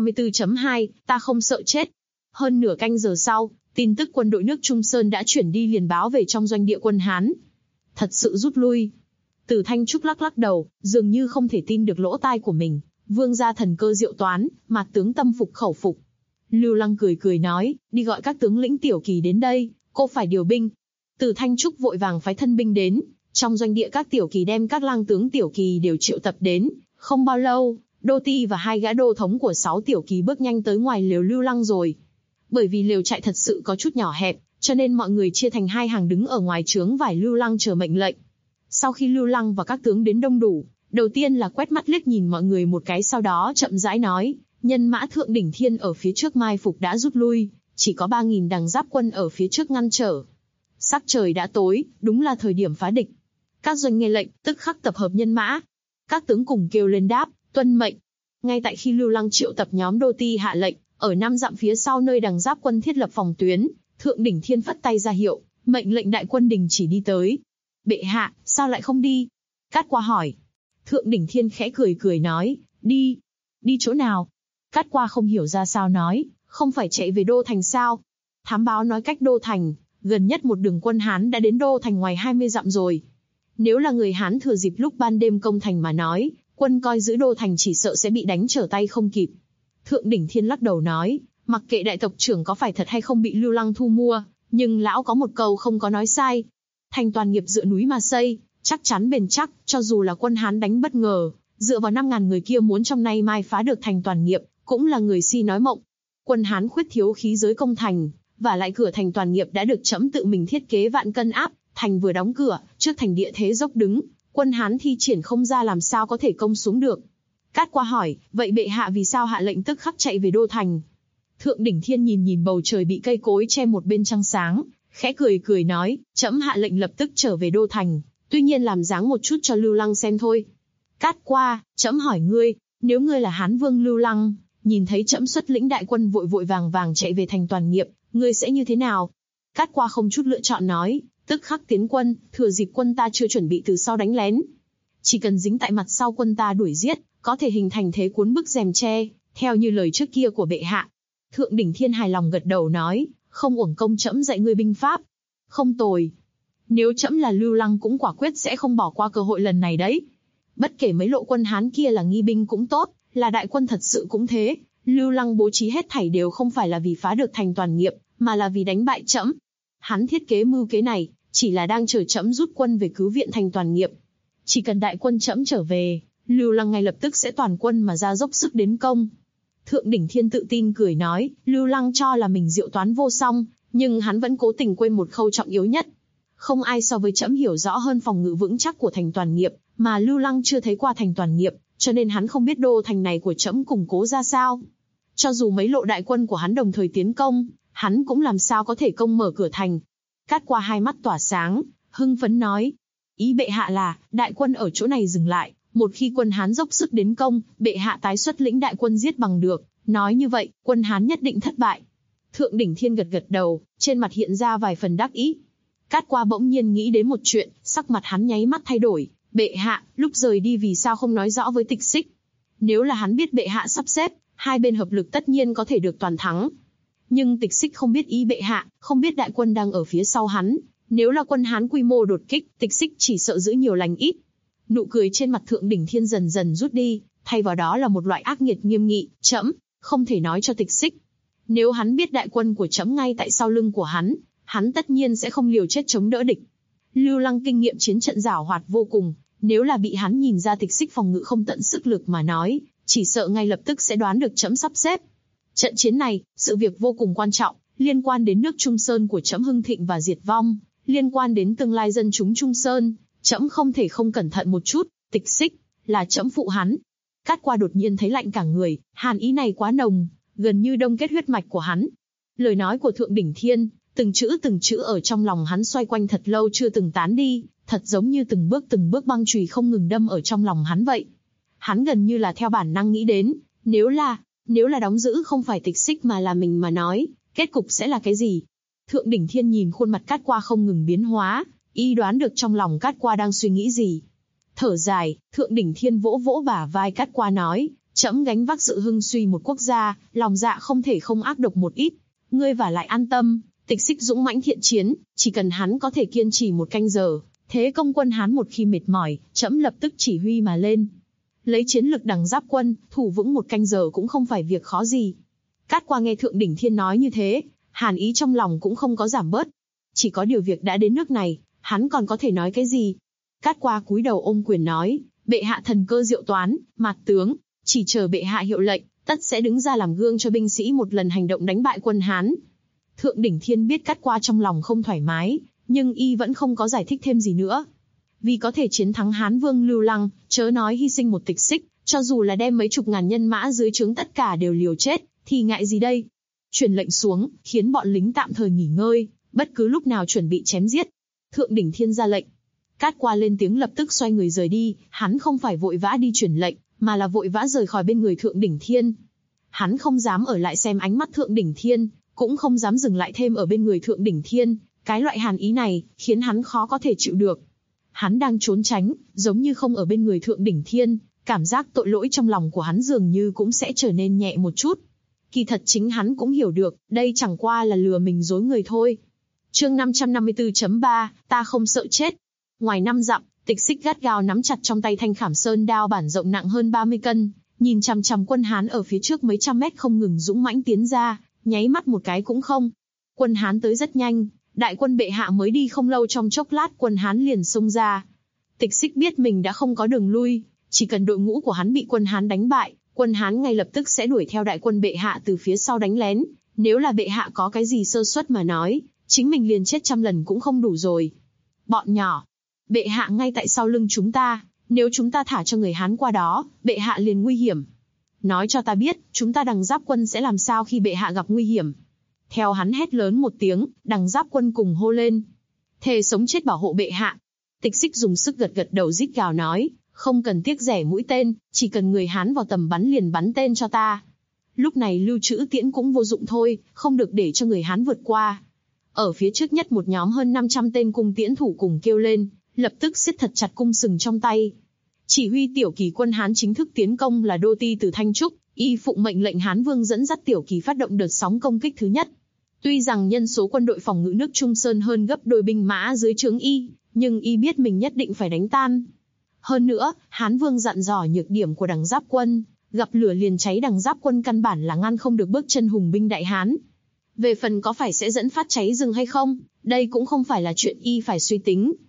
554.2, ta không sợ chết. Hơn nửa canh giờ sau, tin tức quân đội nước Trung Sơn đã chuyển đi liền báo về trong doanh địa quân Hán. Thật sự rút lui. Từ Thanh Trúc lắc lắc đầu, dường như không thể tin được lỗ tai của mình. Vương gia thần cơ diệu toán, mà tướng tâm phục khẩu phục. Lưu Lăng cười cười nói, đi gọi các tướng lĩnh tiểu kỳ đến đây, cô phải điều binh. Từ Thanh Trúc vội vàng phái thân binh đến, trong doanh địa các tiểu kỳ đem các lang tướng tiểu kỳ đều triệu tập đến. Không bao lâu, Đô Ti và 2 gã đô thống của 6 tiểu kỳ bước nhanh tới ngoài lều Lưu Lăng rồi. Bởi vì lều trại thật sự có chút nhỏ hẹp, cho nên mọi người chia thành 2 hàng đứng ở ngoài trướng vải Lưu Lăng chờ mệnh lệnh. Sau khi Lưu Lăng và các tướng đến đông đủ, đầu tiên là quét mắt liếc nhìn mọi người một cái, sau đó chậm rãi nói, nhân mã Thượng Đỉnh Thiên ở phía trước mai phục đã rút lui, chỉ có 3.000 đằng giáp quân ở phía trước ngăn trở. Sắc trời đã tối, đúng là thời điểm phá địch. Các doanh nghe lệnh, tức khắc tập hợp nhân mã. Các tướng cùng kêu lên đáp, tuân mệnh. Ngay tại khi Lưu Lăng triệu tập nhóm Đô Ti hạ lệnh, ở 5 dặm phía sau nơi đằng giáp quân thiết lập phòng tuyến, Thượng Đỉnh Thiên phất tay ra hiệu, mệnh lệnh đại quân đình chỉ đi tới. Bệ hạ, sao lại không đi? Cát qua hỏi. Thượng Đỉnh Thiên khẽ cười cười nói, đi. Đi chỗ nào? Cát qua không hiểu ra sao nói, không phải chạy về Đô Thành sao? Thám báo nói cách Đô Thành, gần nhất một đường quân Hán đã đến Đô Thành ngoài 20 dặm rồi. Nếu là người Hán thừa dịp lúc ban đêm công thành mà nói, quân coi giữ Đô Thành chỉ sợ sẽ bị đánh trở tay không kịp. Thượng Đỉnh Thiên lắc đầu nói, mặc kệ đại tộc trưởng có phải thật hay không bị Lưu Lăng thu mua, nhưng lão có một câu không có nói sai. Thành toàn nghiệp dựa núi mà xây, chắc chắn bền chắc, cho dù là quân Hán đánh bất ngờ, dựa vào 5.000 người kia muốn trong nay mai phá được thành toàn nghiệp, cũng là người si nói mộng. Quân Hán khuyết thiếu khí giới công thành, và lại cửa thành toàn nghiệp đã được trẫm tự mình thiết kế vạn cân áp, thành vừa đóng cửa, trước thành địa thế dốc đứng, quân Hán thi triển không ra làm sao có thể công xuống được. Cát qua hỏi, vậy bệ hạ vì sao hạ lệnh tức khắc chạy về Đô Thành? Thượng Đỉnh Thiên nhìn nhìn bầu trời bị cây cối che một bên trăng sáng, khẽ cười cười nói, trẫm hạ lệnh lập tức trở về Đô Thành, tuy nhiên làm dáng một chút cho Lưu Lăng xem thôi. Cát qua, trẫm hỏi ngươi, nếu ngươi là Hán Vương Lưu Lăng, nhìn thấy trẫm xuất lĩnh đại quân vội vội vàng vàng chạy về thành toàn nghiệp, ngươi sẽ như thế nào? Cát qua không chút lựa chọn nói, tức khắc tiến quân, thừa dịp quân ta chưa chuẩn bị từ sau đánh lén. Chỉ cần dính tại mặt sau quân ta đuổi giết, có thể hình thành thế cuốn bức rèm che, theo như lời trước kia của bệ hạ. Thượng Đỉnh Thiên hài lòng gật đầu nói, không uổng công trẫm dạy ngươi binh pháp. Không tồi. Nếu trẫm là Lưu Lăng cũng quả quyết sẽ không bỏ qua cơ hội lần này đấy. Bất kể mấy lộ quân Hán kia là nghi binh cũng tốt, là đại quân thật sự cũng thế, Lưu Lăng bố trí hết thảy đều không phải là vì phá được thành toàn nghiệp, mà là vì đánh bại trẫm. Hắn thiết kế mưu kế này, chỉ là đang chờ trẫm rút quân về cứu viện thành toàn nghiệp. Chỉ cần đại quân trẫm trở về, Lưu Lăng ngay lập tức sẽ toàn quân mà ra dốc sức đến công. Thượng đỉnh thiên tự tin cười nói, Lưu Lăng cho là mình diệu toán vô song, nhưng hắn vẫn cố tình quên một khâu trọng yếu nhất. Không ai so với trẫm hiểu rõ hơn phòng ngự vững chắc của thành Toàn Nghiệp, mà Lưu Lăng chưa thấy qua thành Toàn Nghiệp, cho nên hắn không biết đô thành này của trẫm củng cố ra sao. Cho dù mấy lộ đại quân của hắn đồng thời tiến công, hắn cũng làm sao có thể công mở cửa thành. Cát Qua hai mắt tỏa sáng, hưng phấn nói, ý bệ hạ là, đại quân ở chỗ này dừng lại, một khi quân Hán dốc sức đến công, bệ hạ tái xuất lĩnh đại quân giết bằng được, nói như vậy, quân Hán nhất định thất bại. Thượng đỉnh thiên gật gật đầu, trên mặt hiện ra vài phần đắc ý. Cát Qua bỗng nhiên nghĩ đến một chuyện, sắc mặt hắn nháy mắt thay đổi, bệ hạ, lúc rời đi vì sao không nói rõ với Tịch Xích? Nếu là hắn biết bệ hạ sắp xếp, hai bên hợp lực tất nhiên có thể được toàn thắng. Nhưng Tịch Xích không biết ý bệ hạ, không biết đại quân đang ở phía sau hắn. Nếu là quân Hán quy mô đột kích, Tịch Xích chỉ sợ giữ nhiều lành ít. Nụ cười trên mặt Thượng đỉnh thiên dần dần rút đi, thay vào đó là một loại ác nghiệt nghiêm nghị, trẫm không thể nói cho Tịch Xích. Nếu hắn biết đại quân của trẫm ngay tại sau lưng của hắn tất nhiên sẽ không liều chết chống đỡ địch. Lưu Lăng kinh nghiệm chiến trận giảo hoạt vô cùng, nếu là bị hắn nhìn ra Tịch Xích phòng ngự không tận sức lực mà nói, chỉ sợ ngay lập tức sẽ đoán được trẫm sắp xếp. Trận chiến này, sự việc vô cùng quan trọng, liên quan đến nước Trung Sơn của trẫm hưng thịnh và diệt vong, liên quan đến tương lai dân chúng Trung Sơn, trẫm không thể không cẩn thận một chút. Tịch Xích là trẫm phụ hắn. Cát Qua đột nhiên thấy lạnh cả người, hàn ý này quá nồng, gần như đông kết huyết mạch của hắn. Lời nói của Thượng đỉnh thiên, từng chữ ở trong lòng hắn xoay quanh thật lâu chưa từng tán đi, thật giống như từng bước băng chùy không ngừng đâm ở trong lòng hắn vậy. Hắn gần như là theo bản năng nghĩ đến, nếu là đóng giữ không phải Tịch Xích mà là mình mà nói, kết cục sẽ là cái gì? Thượng đỉnh thiên nhìn khuôn mặt Cát Qua không ngừng biến hóa, y đoán được trong lòng Cát Qua đang suy nghĩ gì. Thở dài, Thượng đỉnh thiên vỗ vỗ bả vai Cát Qua nói, trẫm gánh vác sự hưng suy một quốc gia, lòng dạ không thể không ác độc một ít. Ngươi và lại an tâm, Tịch Xích dũng mãnh thiện chiến, chỉ cần hắn có thể kiên trì một canh giờ, thế công quân Hán một khi mệt mỏi, trẫm lập tức chỉ huy mà lên. Lấy chiến lực đằng giáp quân, thủ vững một canh giờ cũng không phải việc khó gì. Cát Qua nghe Thượng đỉnh thiên nói như thế, hàn ý trong lòng cũng không có giảm bớt. Chỉ có điều việc đã đến nước này, hắn còn có thể nói cái gì? Cát Qua cúi đầu ôm quyền nói, bệ hạ thần cơ diệu toán, mạt tướng, chỉ chờ bệ hạ hiệu lệnh, tất sẽ đứng ra làm gương cho binh sĩ một lần hành động đánh bại quân Hán. Thượng đỉnh thiên biết Cát Qua trong lòng không thoải mái, nhưng y vẫn không có giải thích thêm gì nữa. Vì có thể chiến thắng Hán vương Lưu Lăng, chớ nói hy sinh một Tịch Xích, cho dù là đem mấy chục ngàn nhân mã dưới trướng tất cả đều liều chết, thì ngại gì đây? Truyền lệnh xuống, khiến bọn lính tạm thời nghỉ ngơi, bất cứ lúc nào chuẩn bị chém giết. Thượng đỉnh thiên ra lệnh. Cát Qua lên tiếng lập tức xoay người rời đi, hắn không phải vội vã đi truyền lệnh, mà là vội vã rời khỏi bên người Thượng đỉnh thiên. Hắn không dám ở lại xem ánh mắt Thượng đỉnh thiên, cũng không dám dừng lại thêm ở bên người Thượng đỉnh thiên, cái loại hàn ý này, khiến hắn khó có thể chịu được. Hắn đang trốn tránh, giống như không ở bên người Thượng đỉnh thiên, cảm giác tội lỗi trong lòng của hắn dường như cũng sẽ trở nên nhẹ một chút. Kỳ thật chính hắn cũng hiểu được, đây chẳng qua là lừa mình dối người thôi. Chương 554.3, ta không sợ chết. Ngoài 5 dặm, Tịch Xích gắt gao nắm chặt trong tay thanh Khảm Sơn đao bản rộng nặng hơn 30 cân, nhìn chằm chằm quân Hán ở phía trước mấy trăm mét không ngừng dũng mãnh tiến ra, nháy mắt một cái cũng không. Quân Hán tới rất nhanh, đại quân bệ hạ mới đi không lâu trong chốc lát quân Hán liền xông ra. Tịch Xích biết mình đã không có đường lui, chỉ cần đội ngũ của hắn bị quân Hán đánh bại, quân Hán ngay lập tức sẽ đuổi theo đại quân bệ hạ từ phía sau đánh lén. Nếu là bệ hạ có cái gì sơ suất mà nói, chính mình liền chết 100 lần cũng không đủ rồi. Bọn nhỏ, bệ hạ ngay tại sau lưng chúng ta, nếu chúng ta thả cho người Hán qua đó, bệ hạ liền nguy hiểm. Nói cho ta biết, chúng ta đằng giáp quân sẽ làm sao khi bệ hạ gặp nguy hiểm. Theo hắn hét lớn một tiếng, đằng giáp quân cùng hô lên. Thề sống chết bảo hộ bệ hạ. Tịch Xích dùng sức gật gật đầu rít gào nói, không cần tiếc rẻ mũi tên, chỉ cần người Hán vào tầm bắn liền bắn tên cho ta. Lúc này lưu trữ tiễn cũng vô dụng thôi, không được để cho người Hán vượt qua. Ở phía trước nhất một nhóm hơn 500 tên cung tiễn thủ cùng kêu lên, lập tức siết thật chặt cung sừng trong tay. Chỉ huy tiểu kỳ quân Hán chính thức tiến công là Đô Ti từ Thanh Trúc, y phụng mệnh lệnh Hán Vương dẫn dắt tiểu kỳ phát động đợt sóng công kích thứ nhất. Tuy rằng nhân số quân đội phòng ngự nước Trung Sơn hơn gấp đôi binh mã dưới trướng y, nhưng y biết mình nhất định phải đánh tan. Hơn nữa, Hán Vương dặn dò nhược điểm của đằng giáp quân, gặp lửa liền cháy đằng giáp quân căn bản là ngăn không được bước chân hùng binh đại Hán. Về phần có phải sẽ dẫn phát cháy rừng hay không, đây cũng không phải là chuyện y phải suy tính.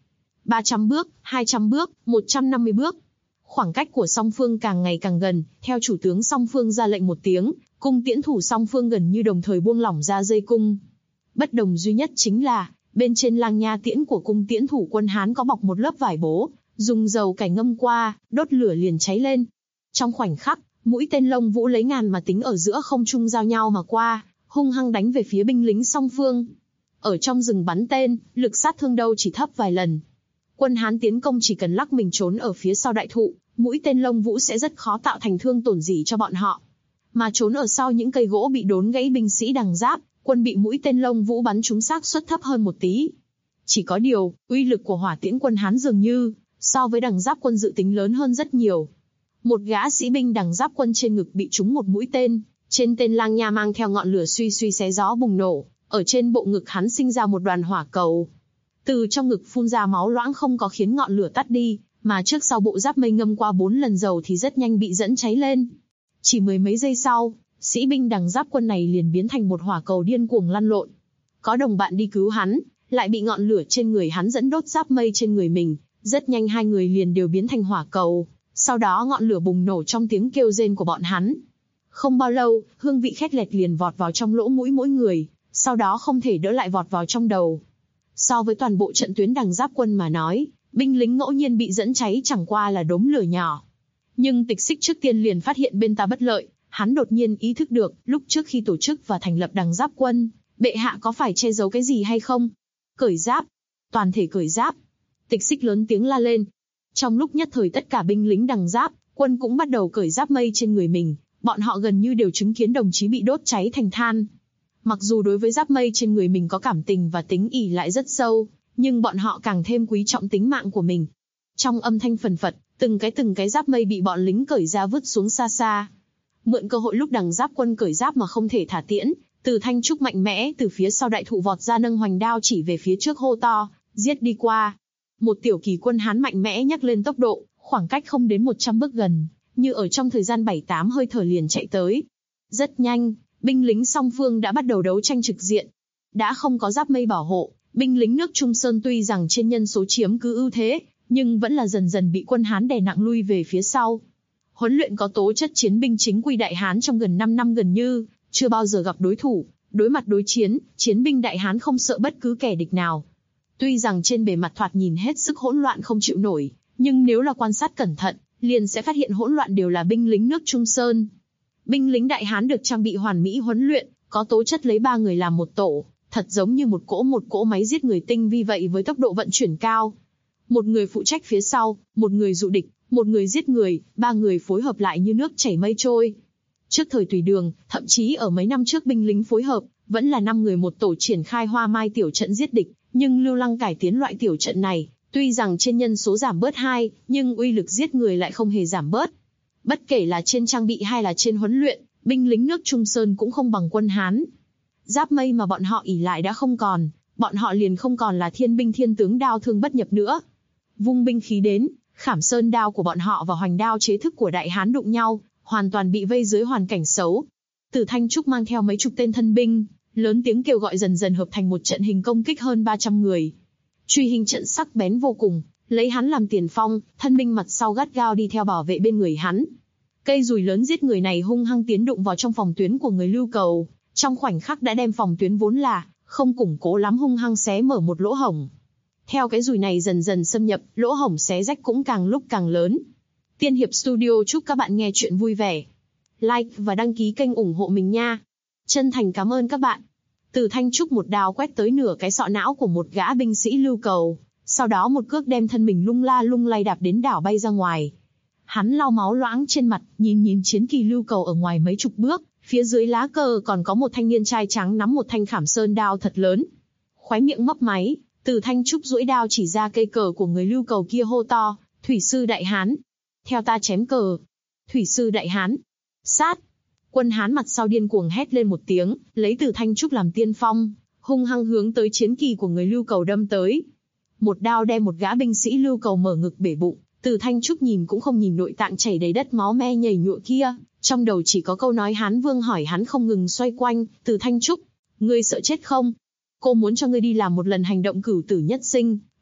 300 bước, 200 bước, 150 bước. Khoảng cách của song phương càng ngày càng gần, theo chủ tướng song phương ra lệnh một tiếng, cung tiễn thủ song phương gần như đồng thời buông lỏng ra dây cung. Bất đồng duy nhất chính là, bên trên lang nha tiễn của cung tiễn thủ quân Hán có bọc một lớp vải bố, dùng dầu cải ngâm qua, đốt lửa liền cháy lên. Trong khoảnh khắc, mũi tên Lông Vũ lấy ngàn mà tính ở giữa không trung giao nhau mà qua, hung hăng đánh về phía binh lính song phương. Ở trong rừng bắn tên, lực sát thương đâu chỉ thấp vài lần. Quân Hán tiến công chỉ cần lắc mình trốn ở phía sau đại thụ, mũi tên Lông Vũ sẽ rất khó tạo thành thương tổn gì cho bọn họ. Mà trốn ở sau những cây gỗ bị đốn gãy binh sĩ Đằng Giáp, quân bị mũi tên Lông Vũ bắn trúng xác suất thấp hơn một tí. Chỉ có điều, uy lực của hỏa tiễn quân Hán dường như, so với Đằng Giáp quân dự tính lớn hơn rất nhiều. Một gã sĩ binh Đằng Giáp quân trên ngực bị trúng một mũi tên, trên tên lang nha mang theo ngọn lửa suy suy xé gió bùng nổ, ở trên bộ ngực hắn sinh ra một đoàn hỏa cầu. Từ trong ngực phun ra máu loãng không có khiến ngọn lửa tắt đi, mà trước sau bộ giáp mây ngâm qua 4 lần dầu thì rất nhanh bị dẫn cháy lên. Chỉ mười mấy giây sau, sĩ binh Đằng Giáp quân này liền biến thành một hỏa cầu điên cuồng lăn lộn. Có đồng bạn đi cứu hắn, lại bị ngọn lửa trên người hắn dẫn đốt giáp mây trên người mình, rất nhanh hai người liền đều biến thành hỏa cầu. Sau đó ngọn lửa bùng nổ trong tiếng kêu rên của bọn hắn. Không bao lâu, hương vị khét lẹt liền vọt vào trong lỗ mũi mỗi người, sau đó không thể đỡ lại vọt vào trong đầu. So với toàn bộ trận tuyến Đằng Giáp quân mà nói, binh lính ngẫu nhiên bị dẫn cháy chẳng qua là đốm lửa nhỏ. Nhưng Tịch Xích trước tiên liền phát hiện bên ta bất lợi, hắn đột nhiên ý thức được, lúc trước khi tổ chức và thành lập Đằng Giáp quân, bệ hạ có phải che giấu cái gì hay không? Cởi giáp, toàn thể cởi giáp. Tịch Xích lớn tiếng la lên. Trong lúc nhất thời tất cả binh lính Đằng Giáp quân cũng bắt đầu cởi giáp mây trên người mình, bọn họ gần như đều chứng kiến đồng chí bị đốt cháy thành than. Mặc dù đối với giáp mây trên người mình có cảm tình và tính ỷ lại rất sâu, nhưng bọn họ càng thêm quý trọng tính mạng của mình. Trong âm thanh phần phật, từng cái giáp mây bị bọn lính cởi ra vứt xuống xa xa. Mượn cơ hội lúc Đằng Giáp quân cởi giáp mà không thể thả tiễn, Từ Thanh Trúc mạnh mẽ từ phía sau đại thụ vọt ra nâng hoành đao chỉ về phía trước hô to, giết đi qua. Một tiểu kỳ quân Hán mạnh mẽ nhắc lên tốc độ, khoảng cách không đến 100 bước gần, như ở trong thời gian 7-8 hơi thở liền chạy tới. Rất nhanh, binh lính song phương đã bắt đầu đấu tranh trực diện. Đã không có giáp mây bảo hộ, binh lính nước Trung Sơn tuy rằng trên nhân số chiếm cứ ưu thế, nhưng vẫn là dần dần bị quân Hán đè nặng lui về phía sau. Huấn luyện có tố chất chiến binh chính quy Đại Hán trong gần 5 năm gần như chưa bao giờ gặp đối thủ, đối mặt đối chiến, chiến binh Đại Hán không sợ bất cứ kẻ địch nào. Tuy rằng trên bề mặt thoạt nhìn hết sức hỗn loạn không chịu nổi, nhưng nếu là quan sát cẩn thận, liền sẽ phát hiện hỗn loạn đều là binh lính nước Trung Sơn. Binh lính Đại Hán được trang bị hoàn mỹ huấn luyện, có tố chất lấy 3 người làm một tổ, thật giống như một cỗ máy giết người tinh vi vậy với tốc độ vận chuyển cao. Một người phụ trách phía sau, một người dụ địch, một người giết người, 3 người phối hợp lại như nước chảy mây trôi. Trước thời Tùy Đường, thậm chí ở mấy năm trước binh lính phối hợp, vẫn là 5 người một tổ triển khai Hoa Mai tiểu trận giết địch, nhưng Lưu Lăng cải tiến loại tiểu trận này, tuy rằng trên nhân số giảm bớt 2, nhưng uy lực giết người lại không hề giảm bớt. Bất kể là trên trang bị hay là trên huấn luyện, binh lính nước Trung Sơn cũng không bằng quân Hán. Giáp mây mà bọn họ ỷ lại đã không còn, bọn họ liền không còn là thiên binh thiên tướng đao thương bất nhập nữa. Vung binh khí đến, Khảm Sơn đao của bọn họ và hoành đao chế thức của Đại Hán đụng nhau, hoàn toàn bị vây dưới hoàn cảnh xấu. Từ Thanh Trúc mang theo mấy chục tên thân binh, lớn tiếng kêu gọi dần dần hợp thành một trận hình công kích hơn 300 người. Truy hình trận sắc bén vô cùng, lấy hắn làm tiền phong, thân binh mặt sau gắt gao đi theo bảo vệ bên người hắn. Cây dùi lớn giết người này hung hăng tiến đụng vào trong phòng tuyến của người Lưu Cầu, trong khoảnh khắc đã đem phòng tuyến vốn là không củng cố lắm hung hăng xé mở một lỗ hổng. Theo cái dùi này dần dần xâm nhập, lỗ hổng xé rách cũng càng lúc càng lớn. Tiên Hiệp Studio chúc các bạn nghe chuyện vui vẻ. Like và đăng ký kênh ủng hộ mình nha. Chân thành cảm ơn các bạn. Từ Thanh Trúc một đao quét tới nửa cái sọ não của một gã binh sĩ Lưu Cầu, sau đó một cước đem thân mình lung la lung lay đạp đến đảo bay ra ngoài. Hắn lau máu loãng trên mặt, nhìn chiến kỳ Lưu Cầu ở ngoài mấy chục bước, phía dưới lá cờ còn có một thanh niên trai trắng nắm một thanh Khảm Sơn đao thật lớn. Khóe miệng mấp máy, Từ Thanh Trúc duỗi đao chỉ ra cây cờ của người Lưu Cầu kia hô to, Thủy sư Đại Hán. Theo ta chém cờ. Thủy sư Đại Hán. Sát. Quân Hán mặt sau điên cuồng hét lên một tiếng, lấy Từ Thanh Trúc làm tiên phong, hung hăng hướng tới chiến kỳ của người Lưu Cầu đâm tới. Một đao đem một gã binh sĩ Lưu Cầu mở ngực bể bụng, Từ Thanh Trúc nhìn cũng không nhìn nội tạng chảy đầy đất máu me nhầy nhụa kia, trong đầu chỉ có câu nói Hán Vương hỏi hắn không ngừng xoay quanh, Từ Thanh Trúc, ngươi sợ chết không? Cô muốn cho ngươi đi làm một lần hành động cửu tử nhất sinh,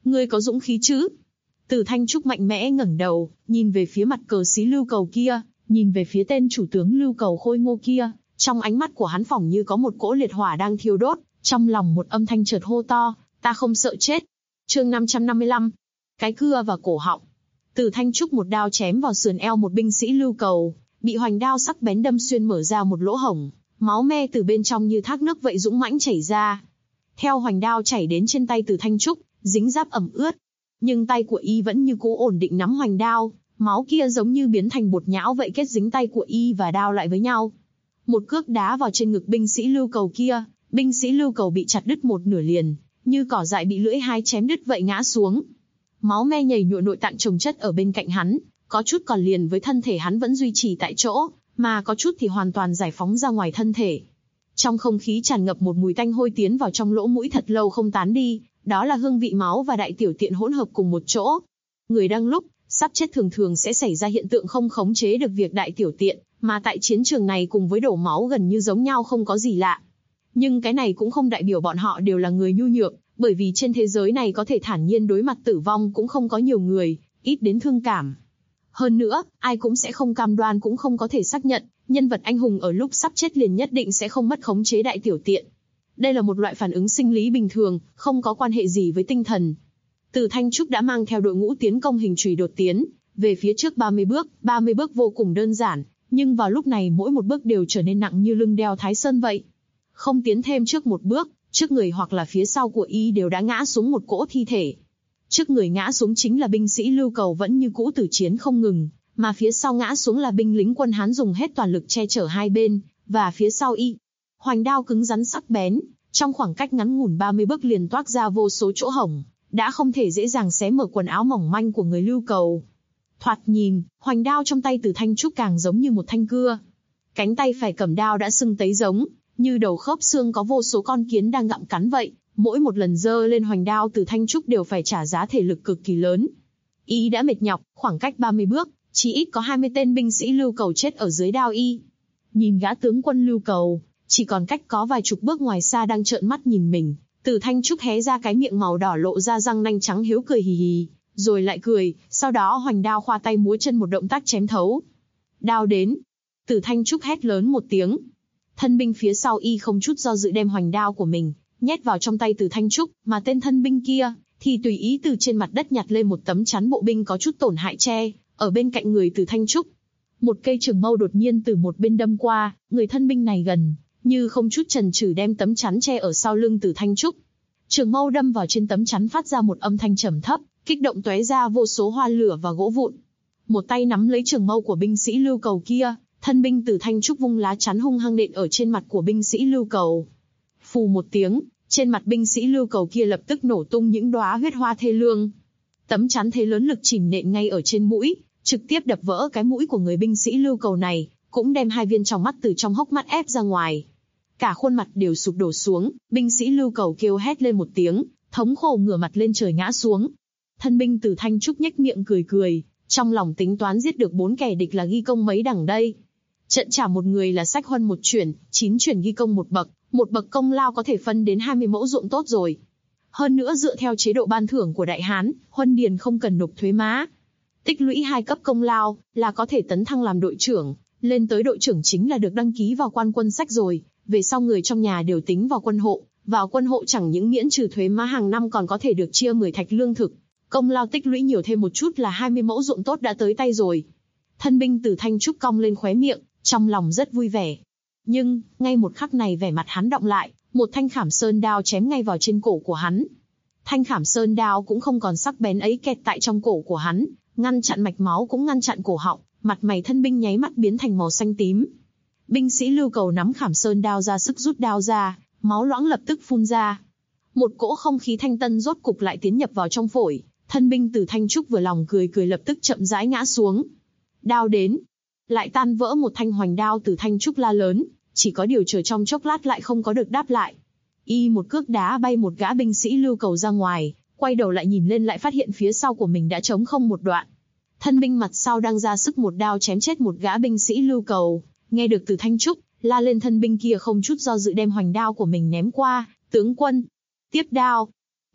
ngươi có dũng khí chứ? Từ Thanh Trúc mạnh mẽ ngẩng đầu, nhìn về phía mặt cờ xí lưu cầu kia, nhìn về phía tên chủ tướng lưu cầu khôi ngô kia, trong ánh mắt của hắn phỏng như có một cỗ liệt hỏa đang thiêu đốt, trong lòng một âm thanh chợt hô to, ta không sợ chết. Chương 555, cái cưa và cổ họng. Từ Thanh Trúc một đao chém vào sườn eo một binh sĩ lưu cầu, bị hoành đao sắc bén đâm xuyên mở ra một lỗ hổng, máu me từ bên trong như thác nước vậy dũng mãnh chảy ra. Theo hoành đao chảy đến trên tay Từ Thanh Trúc, dính giáp ẩm ướt, nhưng tay của y vẫn như cũ ổn định nắm hoành đao, máu kia giống như biến thành bột nhão vậy kết dính tay của y và đao lại với nhau. Một cước đá vào trên ngực binh sĩ lưu cầu kia, binh sĩ lưu cầu bị chặt đứt một nửa liền, như cỏ dại bị lưỡi hái chém đứt vậy ngã xuống. Máu me nhầy nhụa nội tạng chồng chất ở bên cạnh hắn, có chút còn liền với thân thể hắn vẫn duy trì tại chỗ, mà có chút thì hoàn toàn giải phóng ra ngoài thân thể. Trong không khí tràn ngập một mùi tanh hôi tiến vào trong lỗ mũi thật lâu không tán đi, đó là hương vị máu và đại tiểu tiện hỗn hợp cùng một chỗ. Người đang lúc sắp chết thường thường sẽ xảy ra hiện tượng không khống chế được việc đại tiểu tiện, mà tại chiến trường này cùng với đổ máu gần như giống nhau không có gì lạ. Nhưng cái này cũng không đại biểu bọn họ đều là người nhu nhược, bởi vì trên thế giới này có thể thản nhiên đối mặt tử vong cũng không có nhiều người, ít đến thương cảm. Hơn nữa, ai cũng sẽ không cam đoan cũng không có thể xác nhận, nhân vật anh hùng ở lúc sắp chết liền nhất định sẽ không mất khống chế đại tiểu tiện. Đây là một loại phản ứng sinh lý bình thường, không có quan hệ gì với tinh thần. Từ Thanh Trúc đã mang theo đội ngũ tiến công hình chùy đột tiến, về phía trước 30 bước vô cùng đơn giản, nhưng vào lúc này mỗi một bước đều trở nên nặng như lưng đeo Thái Sơn vậy. Không tiến thêm trước một bước, trước người hoặc là phía sau của y đều đã ngã xuống một cỗ thi thể. Trước người ngã xuống chính là binh sĩ lưu cầu vẫn như cũ tử chiến không ngừng, mà phía sau ngã xuống là binh lính quân Hán dùng hết toàn lực che chở hai bên, và phía sau y, hoành đao cứng rắn sắc bén, trong khoảng cách ngắn ngủn 30 bước liền toác ra vô số chỗ hổng, đã không thể dễ dàng xé mở quần áo mỏng manh của người lưu cầu. Thoạt nhìn, hoành đao trong tay Từ Thanh Trúc càng giống như một thanh cưa. Cánh tay phải cầm đao đã sưng tấy giống, như đầu khớp xương có vô số con kiến đang gặm cắn vậy. Mỗi một lần giơ lên hoành đao Từ Thanh Trúc đều phải trả giá thể lực cực kỳ lớn. Y đã mệt nhọc, khoảng cách 30 bước, chỉ ít có 20 tên binh sĩ lưu cầu chết ở dưới đao y. Nhìn gã tướng quân lưu cầu, chỉ còn cách có vài chục bước ngoài xa đang trợn mắt nhìn mình, Từ Thanh Trúc hé ra cái miệng màu đỏ lộ ra răng nanh trắng hiếu cười hì hì, rồi lại cười, sau đó hoành đao khoa tay múa chân một động tác chém thấu. Đao đến. Từ Thanh Trúc hét lớn một tiếng. Thân binh phía sau y không chút do dự đem hoành đao của mình nhét vào trong tay Từ Thanh Trúc, mà tên thân binh kia thì tùy ý từ trên mặt đất nhặt lên một tấm chắn bộ binh có chút tổn hại tre ở bên cạnh người Từ Thanh Trúc. Một cây trường mâu đột nhiên từ một bên đâm qua, người thân binh này gần như không chút chần chừ đem tấm chắn tre ở sau lưng Từ Thanh Trúc. Trường mâu đâm vào trên tấm chắn phát ra một âm thanh trầm thấp, kích động tóe ra vô số hoa lửa và gỗ vụn. Một tay nắm lấy trường mâu của binh sĩ lưu cầu kia, thân binh Từ Thanh Trúc vung lá chắn hung hăng nện ở trên mặt của binh sĩ lưu cầu. Phù một tiếng, trên mặt binh sĩ lưu cầu kia lập tức nổ tung những đóa huyết hoa thê lương. Tấm chắn thế lớn lực chìm nện ngay ở trên mũi, trực tiếp đập vỡ cái mũi của người binh sĩ lưu cầu này, cũng đem hai viên tròng mắt từ trong hốc mắt ép ra ngoài. Cả khuôn mặt đều sụp đổ xuống, binh sĩ lưu cầu kêu hét lên một tiếng, thống khổ ngửa mặt lên trời ngã xuống. Thân binh Từ Thanh Trúc nhếch miệng cười cười, trong lòng tính toán giết được 4 kẻ địch là ghi công mấy đằng đây. Trận trả một người là sách huân một chuyển, 9 chuyển ghi công một bậc công lao có thể phân đến 20 mẫu ruộng tốt rồi. Hơn nữa dựa theo chế độ ban thưởng của Đại Hán, huân điền không cần nộp thuế má. Tích lũy 2 cấp công lao là có thể tấn thăng làm đội trưởng, lên tới đội trưởng chính là được đăng ký vào quan quân sách rồi. Về sau người trong nhà đều tính vào quân hộ, vào quân hộ chẳng những miễn trừ thuế má hàng năm còn có thể được chia 10 thạch lương thực. Công lao tích lũy nhiều thêm một chút là 20 mẫu ruộng tốt đã tới tay rồi. Thân binh Từ Thanh Trúc cong lên khóe miệng, trong lòng rất vui vẻ. Nhưng, ngay một khắc này vẻ mặt hắn đọng lại, một thanh khảm sơn đao chém ngay vào trên cổ của hắn. Thanh khảm sơn đao cũng không còn sắc bén ấy kẹt tại trong cổ của hắn, ngăn chặn mạch máu cũng ngăn chặn cổ họng, mặt mày thân binh nháy mắt biến thành màu xanh tím. Binh sĩ lưu cầu nắm khảm sơn đao ra sức rút đao ra, máu loãng lập tức phun ra. Một cỗ không khí thanh tân rốt cục lại tiến nhập vào trong phổi, thân binh Từ Thanh Trúc vừa lòng cười cười lập tức chậm rãi ngã xuống. Đao đến. Lại tan vỡ một thanh hoành đao Từ Thanh Trúc la lớn, chỉ có điều chờ trong chốc lát lại không có được đáp lại. Y một cước đá bay một gã binh sĩ lưu cầu ra ngoài, quay đầu lại nhìn lên lại phát hiện phía sau của mình đã trống không một đoạn. Thân binh mặt sau đang ra sức một đao chém chết một gã binh sĩ lưu cầu, nghe được Từ Thanh Trúc la lên, thân binh kia không chút do dự đem hoành đao của mình ném qua, tướng quân. Tiếp đao.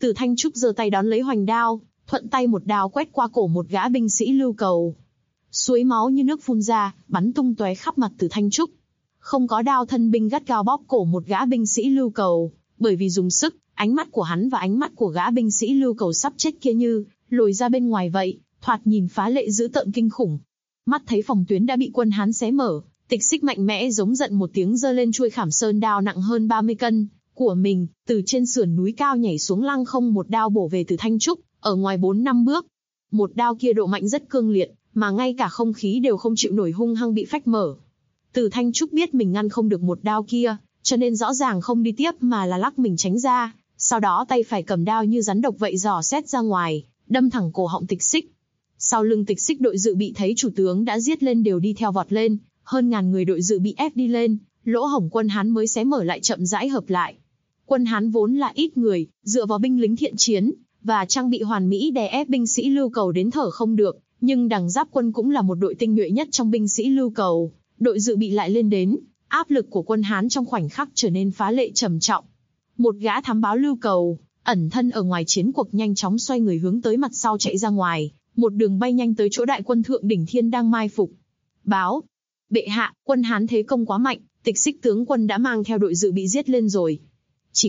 Từ Thanh Trúc giơ tay đón lấy hoành đao, thuận tay một đao quét qua cổ một gã binh sĩ Lưu Cầu. Suối máu như nước phun ra, bắn tung tóe khắp mặt Từ Thanh Trúc. Không có đao, thân binh gắt gao bóp cổ một gã binh sĩ Lưu Cầu, bởi vì dùng sức, ánh mắt của hắn và ánh mắt của gã binh sĩ Lưu Cầu sắp chết kia như lồi ra bên ngoài vậy, thoạt nhìn phá lệ dữ tợn kinh khủng. Mắt thấy phòng tuyến đã bị quân Hán xé mở, Tịch Xích mạnh mẽ giống giận một tiếng giơ lên chuôi Khảm Sơn đao nặng hơn 30 cân của mình, từ trên sườn núi cao nhảy xuống lăng không một đao bổ về Từ Thanh Trúc, ở ngoài 4-5 bước. Một đao kia độ mạnh rất cương liệt, mà ngay cả không khí đều không chịu nổi, hung hăng bị phách mở. Từ Thanh Trúc biết mình ngăn không được một đao kia, cho nên rõ ràng không đi tiếp mà là lắc mình tránh ra, sau đó tay phải cầm đao như rắn độc vậy dò xét ra ngoài, đâm thẳng cổ họng Tịch Xích. Sau lưng Tịch Xích đội dự bị thấy chủ tướng đã giết lên đều đi theo vọt lên, hơn ngàn người đội dự bị ép đi lên, lỗ hổng quân Hán mới xé mở lại chậm rãi hợp lại. Quân Hán vốn là ít người, dựa vào binh lính thiện chiến và trang bị hoàn mỹ đè ép binh sĩ Lưu Cầu đến thở không được, nhưng Đằng Giáp quân cũng là một đội tinh nhuệ nhất trong binh sĩ Lưu Cầu, đội dự bị lại lên đến, áp lực của quân Hán trong khoảnh khắc trở nên phá lệ trầm trọng. Một gã thám báo Lưu Cầu, ẩn thân ở ngoài chiến cuộc nhanh chóng xoay người hướng tới mặt sau chạy ra ngoài, một đường bay nhanh tới chỗ đại quân Thượng Đỉnh Thiên đang mai phục. Báo, bệ hạ, quân Hán thế công quá mạnh, Tịch Xích tướng quân đã mang theo đội dự bị giết lên rồi. Chỉ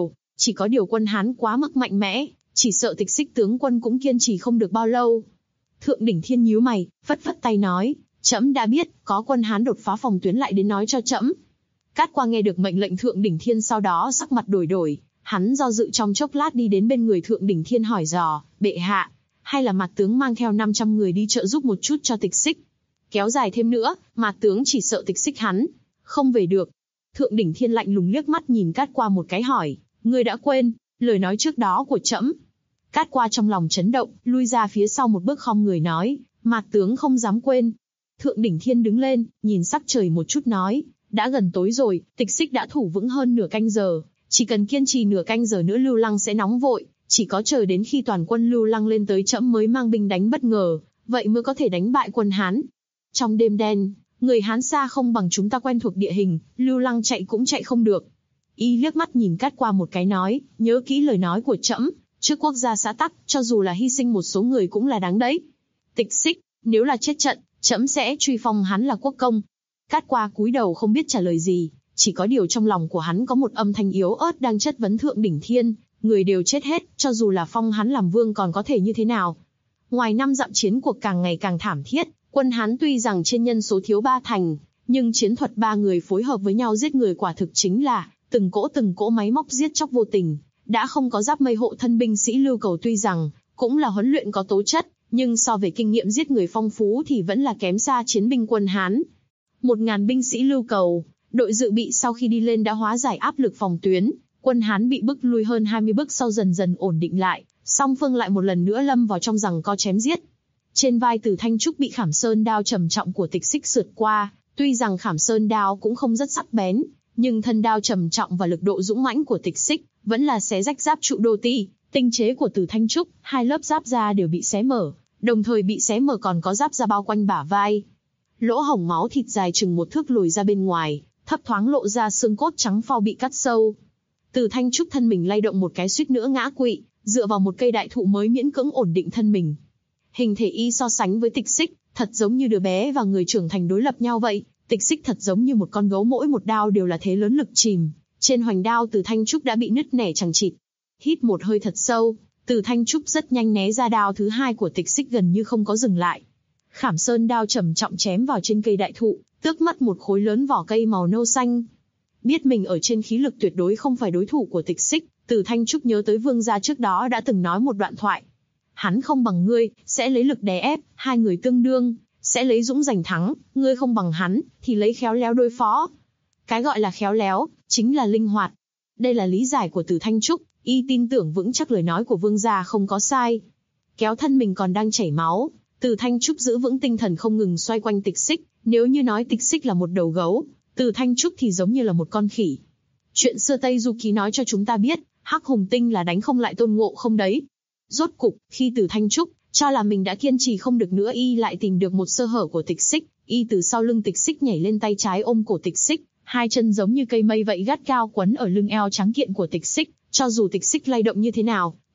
có điều quân Hán quá mức mạnh mẽ, chỉ sợ Tịch Xích tướng quân cũng kiên trì không được bao lâu. Thượng Đỉnh Thiên nhíu mày, phất phất tay nói, trẫm đã biết, có quân Hán đột phá phòng tuyến lại đến nói cho trẫm. Cát Qua nghe được mệnh lệnh Thượng Đỉnh Thiên sau đó sắc mặt đổi, hắn do dự trong chốc lát đi đến bên người Thượng Đỉnh Thiên hỏi dò, bệ hạ, hay là Mạt tướng mang theo 500 người đi trợ giúp một chút cho Tịch Xích. Kéo dài thêm nữa, Mạt tướng chỉ sợ Tịch Xích hắn không về được. Thượng Đỉnh Thiên lạnh lùng liếc mắt nhìn Cát Qua một cái hỏi, ngươi đã quên lời nói trước đó của trẫm? Cát Qua trong lòng chấn động, lui ra phía sau một bước khom người nói, Mạt tướng không dám quên. Thượng Đỉnh Thiên đứng lên, nhìn sắc trời một chút nói, đã gần tối rồi, Tịch Xích đã thủ vững hơn nửa canh giờ, chỉ cần kiên trì nửa canh giờ nữa Lưu Lăng sẽ nóng vội, chỉ có chờ đến khi toàn quân Lưu Lăng lên tới trẫm mới mang binh đánh bất ngờ, vậy mới có thể đánh bại quân Hán. Trong đêm đen, người Hán xa không bằng chúng ta quen thuộc địa hình, Lưu Lăng chạy cũng chạy không được. Y liếc mắt nhìn Cát Qua một cái nói, nhớ kỹ lời nói của trẫm, trước quốc gia xã tắc, cho dù là hy sinh một số người cũng là đáng đấy. Tịch Xích, nếu là chết trận, trẫm sẽ truy phong hắn là quốc công. Cát Qua cúi đầu không biết trả lời gì, chỉ có điều trong lòng của hắn có một âm thanh yếu ớt đang chất vấn Thượng Đỉnh Thiên, người đều chết hết, cho dù là phong hắn làm vương còn có thể như thế nào. Ngoài 5 dặm chiến cuộc càng ngày càng thảm thiết, quân Hán tuy rằng trên nhân số thiếu 3 thành, nhưng chiến thuật 3 người phối hợp với nhau giết người quả thực chính là từng cỗ máy móc giết chóc vô tình. Đã không có Giáp Mây hộ thân binh sĩ Lưu Cầu tuy rằng cũng là huấn luyện có tố chất, nhưng so về kinh nghiệm giết người phong phú thì vẫn là kém xa chiến binh quân Hán. 1000 binh sĩ Lưu Cầu, đội dự bị sau khi đi lên đã hóa giải áp lực phòng tuyến, quân Hán bị bức lui hơn 20 bước sau dần dần ổn định lại, song phương lại một lần nữa lâm vào trong giằng co chém giết. Trên vai Từ Thanh Trúc bị Khảm Sơn đao trầm trọng của Tịch Xích sượt qua, tuy rằng Khảm Sơn đao cũng không rất sắc bén, nhưng thân đao trầm trọng và lực độ dũng mãnh của Tịch Xích vẫn là xé rách giáp trụ đô ti, tinh chế của Từ Thanh Trúc, 2 lớp giáp da đều bị xé mở, đồng thời bị xé mở còn có giáp da bao quanh bả vai. Lỗ hổng máu thịt dài chừng 1 thước lồi ra bên ngoài, thấp thoáng lộ ra xương cốt trắng phau bị cắt sâu. Từ Thanh Trúc thân mình lay động một cái suýt nữa ngã quỵ, dựa vào một cây đại thụ mới miễn cưỡng ổn định thân mình. Hình thể y so sánh với Tịch Xích, thật giống như đứa bé và người trưởng thành đối lập nhau vậy. Tịch Xích thật giống như một con gấu, mỗi một đao đều là thế lớn lực chìm. Trên hoành đao Từ Thanh Trúc đã bị nứt nẻ chằng chịt. Hít một hơi thật sâu, Từ Thanh Trúc rất nhanh né ra đao thứ 2 của Tịch Xích gần như không có dừng lại. Khảm Sơn đao trầm trọng chém vào trên cây đại thụ, tước mất một khối lớn vỏ cây màu nâu xanh. Biết mình ở trên khí lực tuyệt đối không phải đối thủ của Tịch Xích, Từ Thanh Trúc nhớ tới vương gia trước đó đã từng nói một đoạn thoại. Hắn không bằng ngươi, sẽ lấy lực đè ép, 2 người tương đương, sẽ lấy dũng giành thắng, ngươi không bằng hắn, thì lấy khéo léo đối phó. Cái gọi là khéo léo, chính là linh hoạt. Đây là lý giải của Từ Thanh Trúc, y tin tưởng vững chắc lời nói của vương gia không có sai. Kéo thân mình còn đang chảy máu, Từ Thanh Trúc giữ vững tinh thần không ngừng xoay quanh Tịch Xích, nếu như nói Tịch Xích là một đầu gấu, Từ Thanh Trúc thì giống như là một con khỉ. Chuyện xưa Tây Du Ký nói cho chúng ta biết, Hắc Hùng Tinh là đánh không lại Tôn Ngộ Không đấy. Rốt cục, khi Từ Thanh Trúc cho là mình đã kiên trì không được nữa, y lại tìm được một sơ hở của Tịch Xích, y từ sau lưng Tịch Xích nhảy lên, tay trái ôm cổ Tịch Xích, 2 chân giống như cây mây vậy gắt cao quấn ở lưng eo trắng kiện của Tịch Xích, cho dù Tịch Xích lay động như thế nào,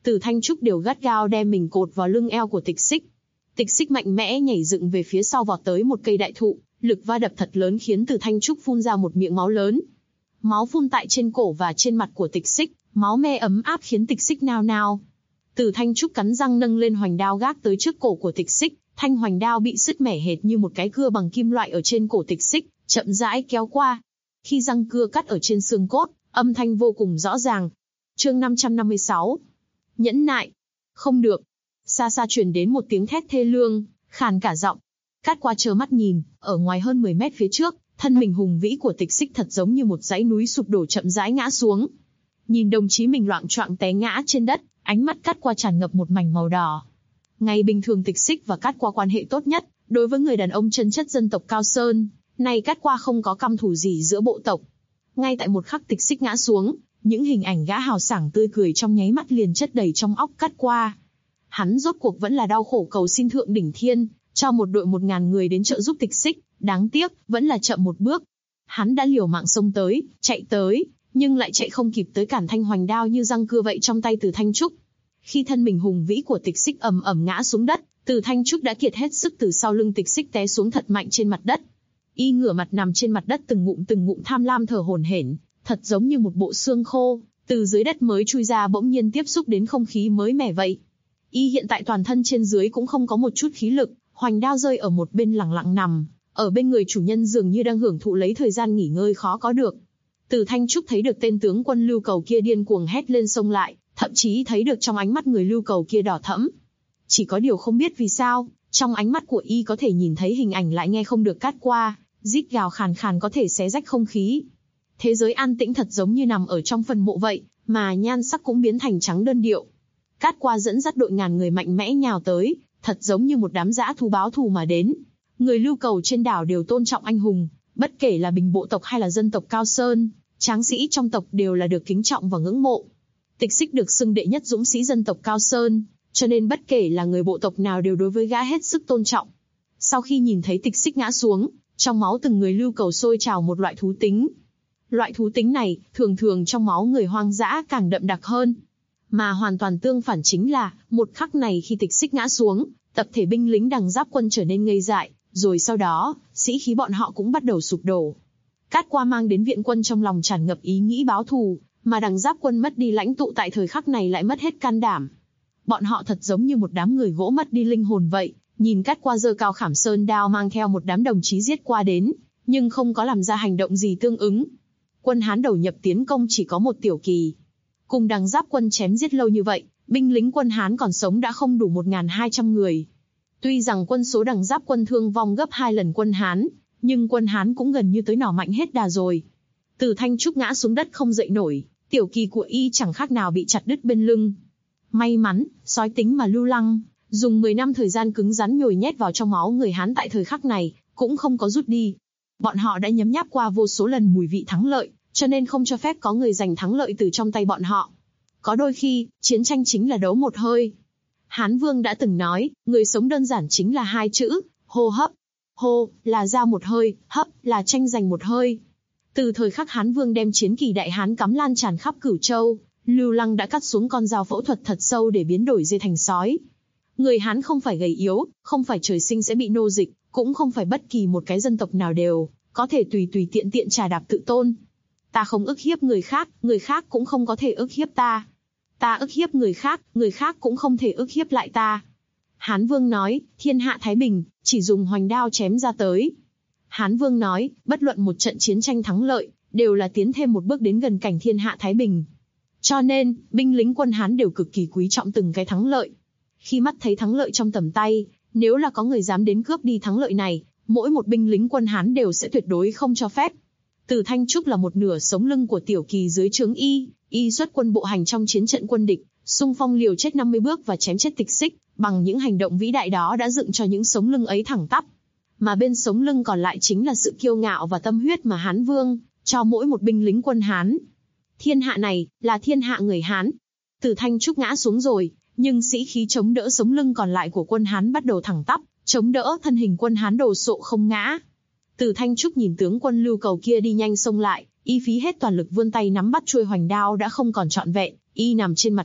Từ Thanh Trúc đều gắt gao đem mình cột vào lưng eo của Tịch Xích. Tịch Xích mạnh mẽ nhảy dựng về phía sau vọt tới một cây đại thụ, lực va đập thật lớn khiến Từ Thanh Trúc phun ra một miệng máu lớn. Máu phun tại trên cổ và trên mặt của Tịch Xích, máu me ấm áp khiến Tịch Xích nao nao. Từ Thanh Trúc cắn răng nâng lên hoành đao gác tới trước cổ của Tịch Xích, thanh hoành đao bị sứt mẻ hệt như một cái cưa bằng kim loại ở trên cổ Tịch Xích, chậm rãi kéo qua. Khi răng cưa cắt ở trên xương cốt, âm thanh vô cùng rõ ràng. Chương 556. Nhẫn nại. Không được. Xa xa truyền đến một tiếng thét thê lương, khàn cả giọng. Cát Qua trơ mắt nhìn, ở ngoài hơn 10 mét phía trước, thân mình hùng vĩ của Tịch Xích thật giống như một dãy núi sụp đổ chậm rãi ngã xuống. Nhìn đồng chí mình loạng choạng té ngã trên đất, ánh mắt Cát Qua tràn ngập một mảnh màu đỏ. Ngày bình thường Tịch Xích và Cát Qua quan hệ tốt nhất, đối với người đàn ông chân chất dân tộc Cao Sơn, nay Cát Qua không có căm thù gì giữa bộ tộc. Ngay tại một khắc Tịch Xích ngã xuống, những hình ảnh gã hào sảng tươi cười trong nháy mắt liền chất đầy trong óc Cát Qua. Hắn rốt cuộc vẫn là đau khổ cầu xin Thượng Đỉnh Thiên, cho một đội 1000 người đến trợ giúp Tịch Xích, đáng tiếc, vẫn là chậm một bước. Hắn đã liều mạng xông tới, chạy tới, nhưng lại chạy không kịp tới cản thanh hoành đao như răng cưa vậy trong tay Từ Thanh Trúc. Khi thân mình hùng vĩ của Tịch Xích ầm ầm ngã xuống đất, Từ Thanh Trúc đã kiệt hết sức từ sau lưng Tịch Xích té xuống thật mạnh trên mặt đất. Y ngửa mặt nằm trên mặt đất từng ngụm tham lam thở hổn hển, thật giống như một bộ xương khô, từ dưới đất mới chui ra bỗng nhiên tiếp xúc đến không khí mới mẻ vậy. Y hiện tại toàn thân trên dưới cũng không có một chút khí lực, hoành đao rơi ở một bên lặng lặng nằm, ở bên người chủ nhân dường như đang hưởng thụ lấy thời gian nghỉ ngơi khó có được. Từ Thanh Trúc thấy được tên tướng quân Lưu Cầu kia điên cuồng hét lên xông lại, thậm chí thấy được trong ánh mắt người Lưu Cầu kia đỏ thẫm. Chỉ có điều không biết vì sao, trong ánh mắt của y có thể nhìn thấy hình ảnh lại nghe không được Cát Qua, rít gào khàn khàn có thể xé rách không khí. Thế giới an tĩnh thật giống như nằm ở trong phần mộ vậy, mà nhan sắc cũng biến thành trắng đơn điệu. Cát Qua dẫn dắt đội ngàn người mạnh mẽ nhào tới, thật giống như một đám dã thú báo thù mà đến. Người Lưu Cầu trên đảo đều tôn trọng anh hùng, bất kể là bình bộ tộc hay là dân tộc Cao Sơn, tráng sĩ trong tộc đều là được kính trọng và ngưỡng mộ. Tịch Xích được xưng đệ nhất dũng sĩ dân tộc Cao Sơn, cho nên bất kể là người bộ tộc nào đều đối với gã hết sức tôn trọng. Sau khi nhìn thấy Tịch Xích ngã xuống, trong máu từng người Lưu Cầu sôi trào một loại thú tính. Loại thú tính này, thường thường trong máu người hoang dã càng đậm đặc hơn. Mà hoàn toàn tương phản chính là, một khắc này khi Tịch Xích ngã xuống, tập thể binh lính Đằng Giáp Quân trở nên ngây dại, rồi sau đó, sĩ khí bọn họ cũng bắt đầu sụp đổ. Cát Qua mang đến viện quân trong lòng tràn ngập ý nghĩ báo thù, mà Đằng Giáp Quân mất đi lãnh tụ tại thời khắc này lại mất hết can đảm. Bọn họ thật giống như một đám người gỗ mất đi linh hồn vậy, nhìn Cát Qua giơ cao khảm sơn đao mang theo một đám đồng chí giết qua đến, nhưng không có làm ra hành động gì tương ứng. Quân Hán đầu nhập tiến công chỉ có một tiểu kỳ. Cùng Đằng Giáp Quân chém giết lâu như vậy, binh lính quân Hán còn sống đã không đủ 1200 người. Tuy rằng quân số Đằng Giáp Quân thương vong gấp 2 lần quân Hán, nhưng quân Hán cũng gần như tới nỏ mạnh hết đà rồi. Từ Thanh Trúc ngã xuống đất không dậy nổi, tiểu kỳ của y chẳng khác nào bị chặt đứt bên lưng. May mắn, sói tính mà Lưu Lăng, dùng 10 năm thời gian cứng rắn nhồi nhét vào trong máu người Hán tại thời khắc này, cũng không có rút đi. Bọn họ đã nhấm nháp qua vô số lần mùi vị thắng lợi, cho nên không cho phép có người giành thắng lợi từ trong tay bọn họ. Có đôi khi, chiến tranh chính là đấu một hơi. Hán Vương đã từng nói, người sống đơn giản chính là 2 chữ, hô hấp. Hô, là ra một hơi, hấp, là tranh giành một hơi. Từ thời khắc Hán Vương đem chiến kỳ Đại Hán cắm lan tràn khắp Cửu Châu, Lưu Lăng đã cắt xuống con dao phẫu thuật thật sâu để biến đổi dê thành sói. Người Hán không phải gầy yếu, không phải trời sinh sẽ bị nô dịch, cũng không phải bất kỳ một cái dân tộc nào đều có thể tùy tiện trà đạp tự tôn. Ta không ức hiếp người khác cũng không có thể ức hiếp ta. Ta ức hiếp người khác cũng không thể ức hiếp lại ta. Hán Vương nói, thiên hạ thái bình, chỉ dùng hoành đao chém ra tới. Hán Vương nói, bất luận một trận chiến tranh thắng lợi, đều là tiến thêm một bước đến gần cảnh thiên hạ thái bình. Cho nên, binh lính quân Hán đều cực kỳ quý trọng từng cái thắng lợi. Khi mắt thấy thắng lợi trong tầm tay, nếu là có người dám đến cướp đi thắng lợi này, mỗi một binh lính quân Hán đều sẽ tuyệt đối không cho phép. Từ Thanh Trúc là một nửa sống lưng của tiểu kỳ dưới trướng y xuất quân bộ hành trong chiến trận quân địch, xung phong liều chết 50 bước và chém chết Tịch Xích, bằng những hành động vĩ đại đó đã dựng cho những sống lưng ấy thẳng tắp. Mà bên sống lưng còn lại chính là sự kiêu ngạo và tâm huyết mà Hán Vương cho mỗi một binh lính quân Hán. Thiên hạ này là thiên hạ người Hán. Từ Thanh Trúc ngã xuống rồi, nhưng sĩ khí chống đỡ sống lưng còn lại của quân Hán bắt đầu thẳng tắp, chống đỡ thân hình quân Hán đồ sộ không ngã. Từ Thanh Trúc nhìn tướng quân Lưu Cầu kia đi nhanh xông lại, y phí hết toàn lực vươn tay nắm bắt chuôi hoành đao đã không còn trọn vẹn, y nằm trên mặt đất,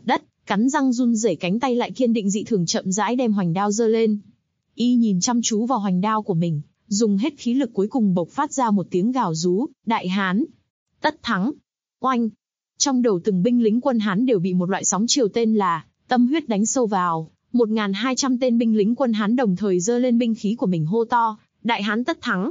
cắn răng run rẩy cánh tay lại kiên định dị thường chậm rãi đem hoành đao giơ lên. Y nhìn chăm chú vào hoành đao của mình, dùng hết khí lực cuối cùng bộc phát ra một tiếng gào rú, đại hán. Tất thắng. Oanh. Trong đầu từng binh lính quân Hán đều bị một loại sóng chiều tên là tâm huyết đánh sâu vào. 1.200 tên binh lính quân Hán đồng thời giơ lên binh khí của mình hô to, đại hán tất thắng.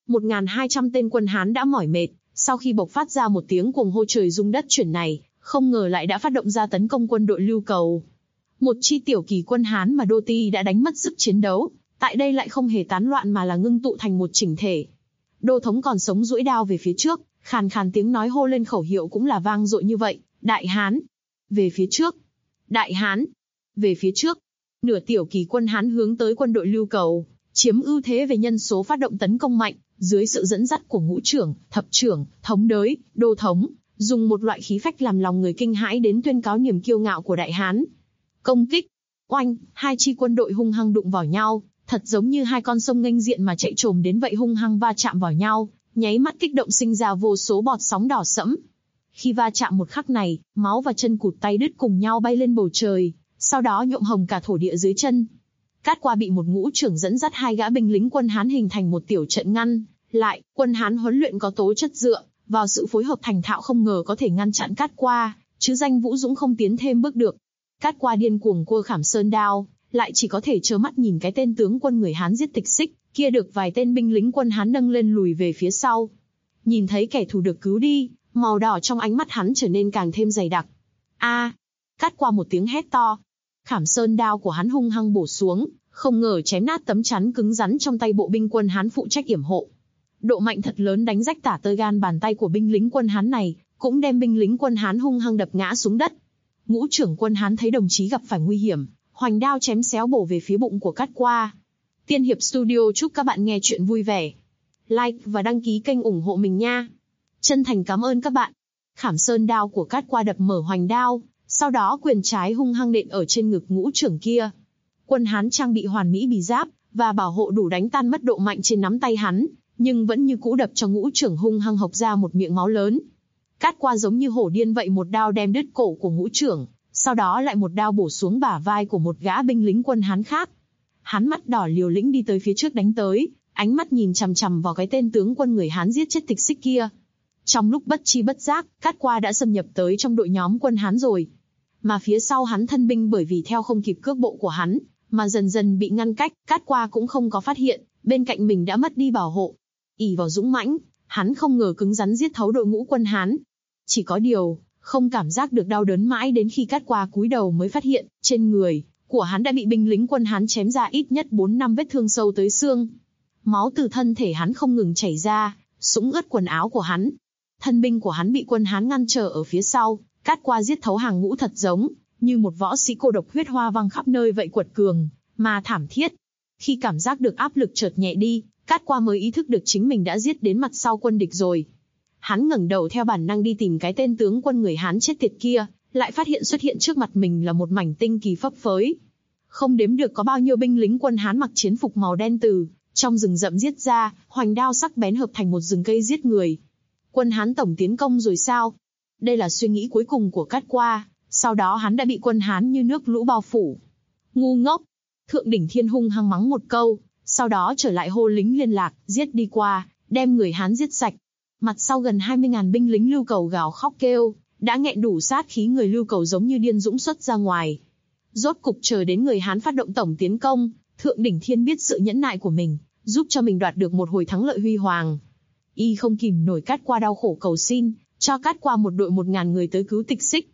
1.200 tên quân Hán đã mỏi mệt, sau khi bộc phát ra một tiếng cuồng hô trời rung đất chuyển này, không ngờ lại đã phát động ra tấn công quân đội Lưu Cầu. Một chi tiểu kỳ quân Hán mà Đô Ti đã đánh mất sức chiến đấu, tại đây lại không hề tán loạn mà là ngưng tụ thành một chỉnh thể. Đô thống còn sống duỗi đao về phía trước, khàn khàn tiếng nói hô lên khẩu hiệu cũng là vang dội như vậy, đại hán, về phía trước, đại hán, về phía trước. Nửa tiểu kỳ quân Hán hướng tới quân đội Lưu Cầu, chiếm ưu thế về nhân số phát động tấn công mạnh, dưới sự dẫn dắt của ngũ trưởng, thập trưởng, thống đới, đô thống, dùng một loại khí phách làm lòng người kinh hãi đến tuyên cáo niềm kiêu ngạo của đại hán. Công kích, oanh, hai chi quân đội hung hăng đụng vào nhau, thật giống như hai con sông nghênh diện mà chạy trồm đến vậy, hung hăng va chạm vào nhau, nháy mắt kích động sinh ra vô số bọt sóng đỏ sẫm. Khi va chạm một khắc này, máu và chân cụt tay đứt cùng nhau bay lên bầu trời, sau đó nhuộm hồng cả thổ địa dưới chân. Cát Qua bị một ngũ trưởng dẫn dắt hai gã binh lính quân Hán hình thành một tiểu trận ngăn lại. Quân Hán huấn luyện có tố chất dựa vào sự phối hợp thành thạo không ngờ có thể ngăn chặn Cát Qua, chứ danh Vũ Dũng không tiến thêm bước được. Cát Qua điên cuồng cua Khảm Sơn đao, lại chỉ có thể trơ mắt nhìn cái tên tướng quân người Hán giết Tịch Xích kia được vài tên binh lính quân Hán nâng lên lùi về phía sau. Nhìn thấy kẻ thù được cứu đi, màu đỏ trong ánh mắt hắn trở nên càng thêm dày đặc. A! Cát Qua một tiếng hét to. Khảm Sơn đao của hắn hung hăng bổ xuống, không ngờ chém nát tấm chắn cứng rắn trong tay bộ binh quân Hán phụ trách yểm hộ. Độ mạnh thật lớn đánh rách tả tơi gan bàn tay của binh lính quân Hán này, cũng đem binh lính quân Hán hung hăng đập ngã xuống đất. Ngũ trưởng quân Hán thấy đồng chí gặp phải nguy hiểm, hoành đao chém xéo bổ về phía bụng của Cát Qua. Tiên Hiệp Studio chúc các bạn nghe chuyện vui vẻ. Like và đăng ký kênh ủng hộ mình nha. Chân thành cảm ơn các bạn. Khảm Sơn đao của Cát Qua đập mở hoành đao, sau đó quyền trái hung hăng nện ở trên ngực ngũ trưởng kia. Quân Hán trang bị hoàn mỹ bì giáp và bảo hộ đủ đánh tan mất độ mạnh trên nắm tay hắn, nhưng vẫn như cũ đập cho ngũ trưởng hung hăng hộc ra một miệng máu lớn. Cát Qua giống như hổ điên vậy một đao đem đứt cổ của ngũ trưởng, sau đó lại một đao bổ xuống bả vai của một gã binh lính quân Hán khác. Hắn mắt đỏ liều lĩnh đi tới phía trước đánh tới, ánh mắt nhìn chằm chằm vào cái tên tướng quân người Hán giết chết Tịch Xích kia. Trong lúc bất chi bất giác, Cát Qua đã xâm nhập tới trong đội nhóm quân Hán rồi. Mà phía sau hắn thân binh bởi vì theo không kịp cước bộ của hắn, mà dần dần bị ngăn cách, Cát Qua cũng không có phát hiện, bên cạnh mình đã mất đi bảo hộ. Ỷ vào dũng mãnh, hắn không ngờ cứng rắn giết thấu đội ngũ quân Hán. Chỉ có điều, không cảm giác được đau đớn mãi đến khi Cát Qua cúi đầu mới phát hiện, trên người của hắn đã bị binh lính quân Hán chém ra ít nhất 4-5 vết thương sâu tới xương. Máu từ thân thể hắn không ngừng chảy ra, sũng ướt quần áo của hắn. Thân binh của hắn bị quân Hán ngăn trở ở phía sau, Cát Qua giết thấu hàng ngũ thật giống như một võ sĩ cô độc huyết hoa văng khắp nơi vậy, quật cường mà thảm thiết. Khi cảm giác được áp lực chợt nhẹ đi, Cát Qua mới ý thức được chính mình đã giết đến mặt sau quân địch rồi. Hắn ngẩng đầu theo bản năng đi tìm cái tên tướng quân người Hán chết tiệt kia, lại phát hiện xuất hiện trước mặt mình là một mảnh tinh kỳ phấp phới. Không đếm được có bao nhiêu binh lính quân Hán mặc chiến phục màu đen từ trong rừng rậm giết ra, hoành đao sắc bén hợp thành một rừng cây giết người. Quân Hán tổng tiến công rồi sao? Đây là suy nghĩ cuối cùng của Cát Qua, sau đó hắn đã bị quân Hán như nước lũ bao phủ. Ngu ngốc! Thượng đỉnh Thiên hung hăng mắng một câu, sau đó trở lại hô lính liên lạc, giết đi qua, đem người Hán giết sạch. Mặt sau gần 20.000 binh lính Lưu Cầu gào khóc kêu, đã nghẹn đủ sát khí, người Lưu Cầu giống như điên dũng xuất ra ngoài. Rốt cục chờ đến người Hán phát động tổng tiến công, Thượng đỉnh Thiên biết sự nhẫn nại của mình, giúp cho mình đoạt được một hồi thắng lợi huy hoàng. Y không kìm nổi Cát Qua đau khổ cầu xin, cho Cát Qua một đội 1.000 người tới cứu Tịch Xích.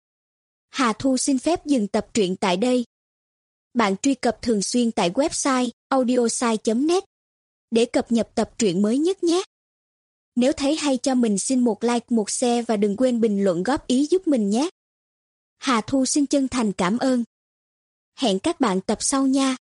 Hà Thu xin phép dừng tập truyện tại đây. Bạn truy cập thường xuyên tại website audiosai.net để cập nhật tập truyện mới nhất nhé. Nếu thấy hay cho mình xin một like, một share và đừng quên bình luận góp ý giúp mình nhé. Hà Thu xin chân thành cảm ơn. Hẹn các bạn tập sau nha.